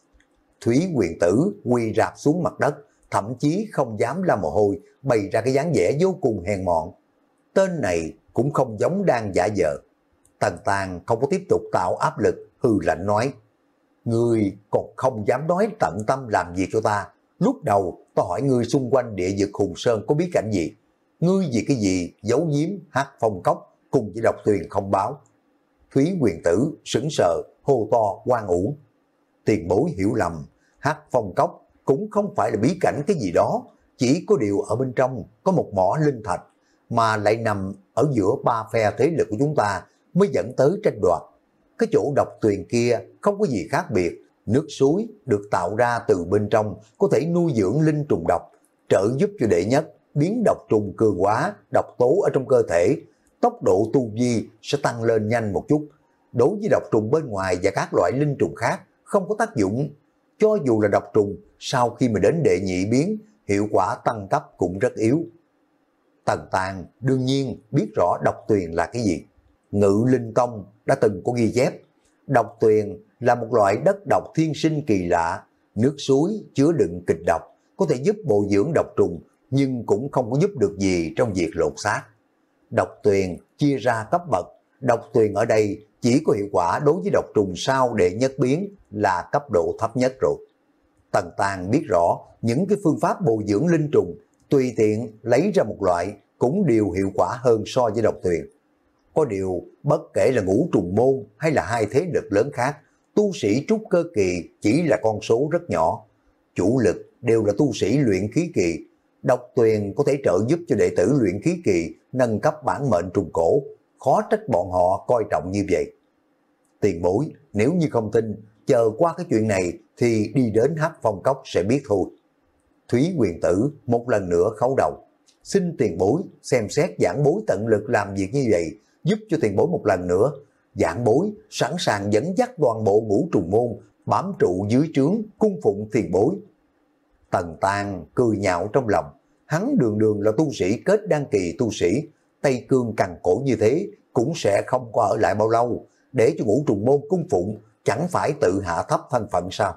Thúy Quyền tử quỳ rạp xuống mặt đất, thậm chí không dám la mồ hôi, bày ra cái dáng vẻ vô cùng hèn mọn. Tên này cũng không giống đang giả vờ. Tần Tan không có tiếp tục tạo áp lực, hừ lạnh nói, ngươi còn không dám nói tận tâm làm gì cho ta. Lúc đầu ta hỏi ngươi xung quanh địa vực Hùng Sơn có bí cảnh gì, ngươi vì cái gì giấu giếm Hắc Phong Cốc cùng với độc tuyền không báo. Thúy Quyền tử sững sờ, hô to oan uổng. Tiền bối hiểu lầm, Hắc Phong Cốc cũng không phải là bí cảnh cái gì đó, chỉ có điều ở bên trong có một mỏ linh thạch, mà lại nằm ở giữa ba phe thế lực của chúng ta mới dẫn tới tranh đoạt. Cái chỗ độc tuyền kia không có gì khác biệt, nước suối được tạo ra từ bên trong có thể nuôi dưỡng linh trùng độc, trợ giúp cho đệ nhất biến độc trùng cường hóa độc tố ở trong cơ thể, tốc độ tu vi sẽ tăng lên nhanh một chút. Đối với độc trùng bên ngoài và các loại linh trùng khác không có tác dụng. Cho dù là độc trùng, sau khi mà đến đệ nhị biến, hiệu quả tăng cấp cũng rất yếu. Tần Tan đương nhiên biết rõ độc tuyền là cái gì. Ngự Linh Tông đã từng có ghi chép, độc tuyền là một loại đất độc thiên sinh kỳ lạ, nước suối chứa đựng kịch độc, có thể giúp bồi dưỡng độc trùng, nhưng cũng không có giúp được gì trong việc lột xác. Độc tuyền chia ra cấp bậc, độc tuyền ở đây chỉ có hiệu quả đối với độc trùng sau đệ nhất biến là cấp độ thấp nhất rồi. Tần Tan biết rõ những cái phương pháp bồi dưỡng linh trùng, tùy tiện lấy ra một loại cũng đều hiệu quả hơn so với độc tuyền. Có điều bất kể là ngũ trùng môn hay là hai thế lực lớn khác, tu sĩ trúc cơ kỳ chỉ là con số rất nhỏ. Chủ lực đều là tu sĩ luyện khí kỳ. Độc tuyền có thể trợ giúp cho đệ tử luyện khí kỳ nâng cấp bản mệnh trùng cổ, khó trách bọn họ coi trọng như vậy. Tiền bối, nếu như không tin, chờ qua cái chuyện này thì đi đến Hắc Phong Cốc sẽ biết thôi. Thúy Quyền tử một lần nữa khấu đầu, xin tiền bối xem xét giảng bối tận lực làm việc như vậy, giúp cho tiền bối một lần nữa. giảng bối sẵn sàng dẫn dắt toàn bộ Ngũ Trùng môn bám trụ dưới trướng cung phụng tiền bối. Tần Tang cười nhạo trong lòng, hắn đường đường là tu sĩ kết đan kỳ tu sĩ, Tây Cương cằn cổ như thế cũng sẽ không có ở lại bao lâu, để cho Ngũ Trùng môn cung phụng chẳng phải tự hạ thấp thân phận sao?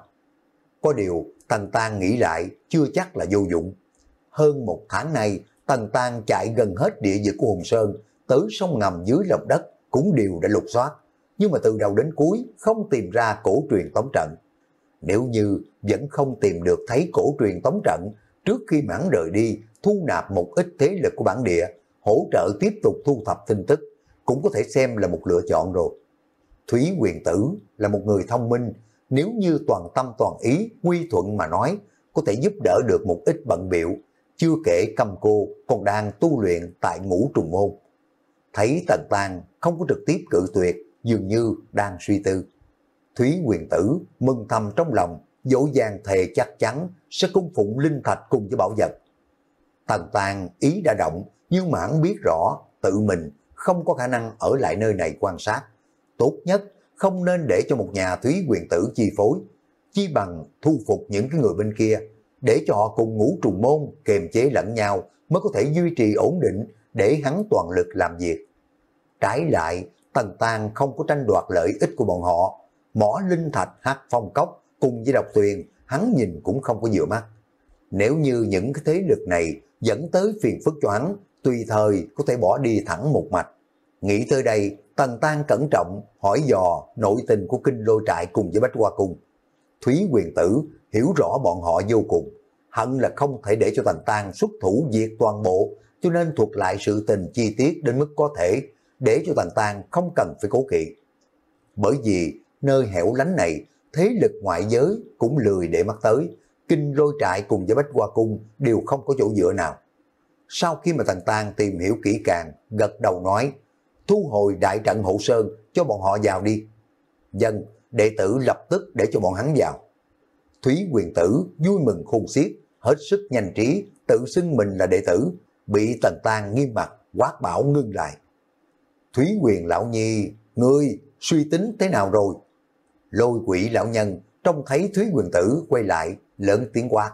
Có điều Tần Tang nghĩ lại chưa chắc là vô dụng. Hơn một tháng nay, Tần Tang chạy gần hết địa vực của Hùng Sơn, tới sông ngầm dưới lòng đất cũng đều đã lục soát, nhưng mà từ đầu đến cuối không tìm ra cổ truyền tống trận. Nếu như vẫn không tìm được thấy cổ truyền tống trận, trước khi mãn rời đi, thu nạp một ít thế lực của bản địa, hỗ trợ tiếp tục thu thập tin tức, cũng có thể xem là một lựa chọn rồi. Thúy Huyền Tử là một người thông minh, nếu như toàn tâm toàn ý, quy thuận mà nói, có thể giúp đỡ được một ít bận biểu, chưa kể Cầm Cô còn đang tu luyện tại Ngũ Trùng môn. Thấy Tần Tang không có trực tiếp cự tuyệt, dường như đang suy tư. Thúy Huyền Tử mừng thầm trong lòng, dỗ dàng thề chắc chắn sẽ cung phụng linh thạch cùng với bảo vật. Tần Tang ý đã động, nhưng mà hắn biết rõ tự mình không có khả năng ở lại nơi này quan sát. Tốt nhất không nên để cho một nhà Thúy Huyền Tử chi phối, chi bằng thu phục những cái người bên kia, để cho họ cùng Ngũ Trùng môn kềm chế lẫn nhau mới có thể duy trì ổn định, để hắn toàn lực làm việc. Trái lại, Tần Tang không có tranh đoạt lợi ích của bọn họ, mỏ linh thạch Hắc Phong Cốc cùng với Độc Tuyền hắn nhìn cũng không có vừa mắt. Nếu như những cái thế lực này dẫn tới phiền phức cho hắn, tùy thời có thể bỏ đi thẳng một mạch. Nghĩ tới đây, Tần Tang cẩn trọng hỏi dò nội tình của Kinh Lôi Trại cùng với Bách Hoa Cung. Thúy Huyền Tử hiểu rõ bọn họ vô cùng, hận là không thể để cho Tần Tang xuất thủ diệt toàn bộ, cho nên thuật lại sự tình chi tiết đến mức có thể, để cho Tần Tang không cần phải cố kỵ. Bởi vì nơi hẻo lánh này, thế lực ngoại giới cũng lười để mắt tới, Kinh Lôi Trại cùng với Bách Hoa Cung đều không có chỗ dựa nào. Sau khi mà Tần Tang tìm hiểu kỹ càng, gật đầu nói, thu hồi đại trận hộ sơn, cho bọn họ vào đi. Dân, đệ tử lập tức để cho bọn hắn vào. Thúy Huyền Tử vui mừng khôn xiết, hết sức nhanh trí, tự xưng mình là đệ tử, bị Tần Tang nghiêm mặt quát bảo ngưng lại. Thúy Huyền lão nhi, ngươi suy tính thế nào rồi? Lôi Quỷ lão nhân trông thấy Thúy Huyền Tử quay lại, lớn tiếng quát.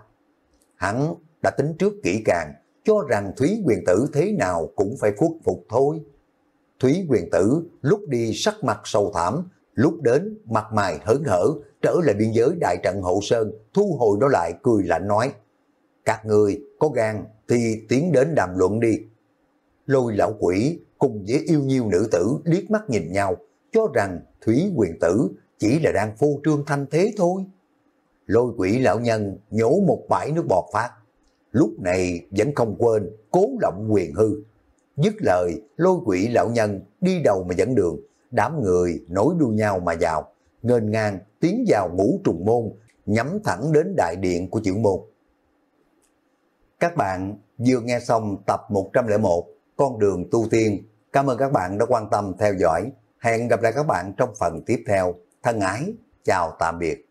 Hắn đã tính trước kỹ càng, cho rằng Thúy Huyền Tử thế nào cũng phải khuất phục thôi. Thúy Huyền Tử lúc đi sắc mặt sầu thảm, lúc đến mặt mày hớn hở, trở lại biên giới đại trận hộ sơn, thu hồi đó lại cười lạnh nói. Các người có gan thì tiến đến đàm luận đi. Lôi lão quỷ cùng với yêu nhiêu nữ tử liếc mắt nhìn nhau, cho rằng Thúy Huyền Tử chỉ là đang phô trương thanh thế thôi. Lôi Quỷ lão nhân nhổ một bãi nước bọt phát, lúc này vẫn không quên cố lộng quyền hư. Dứt lời, Lôi Quỷ lão nhân đi đầu mà dẫn đường, đám người nối đuôi nhau mà vào, nghênh ngang tiến vào Ngũ Trùng môn, nhắm thẳng đến đại điện của Chưởng môn. Các bạn vừa nghe xong tập một trăm lẻ một Con đường tu tiên. Cảm ơn các bạn đã quan tâm theo dõi. Hẹn gặp lại các bạn trong phần tiếp theo. Thân ái, chào tạm biệt.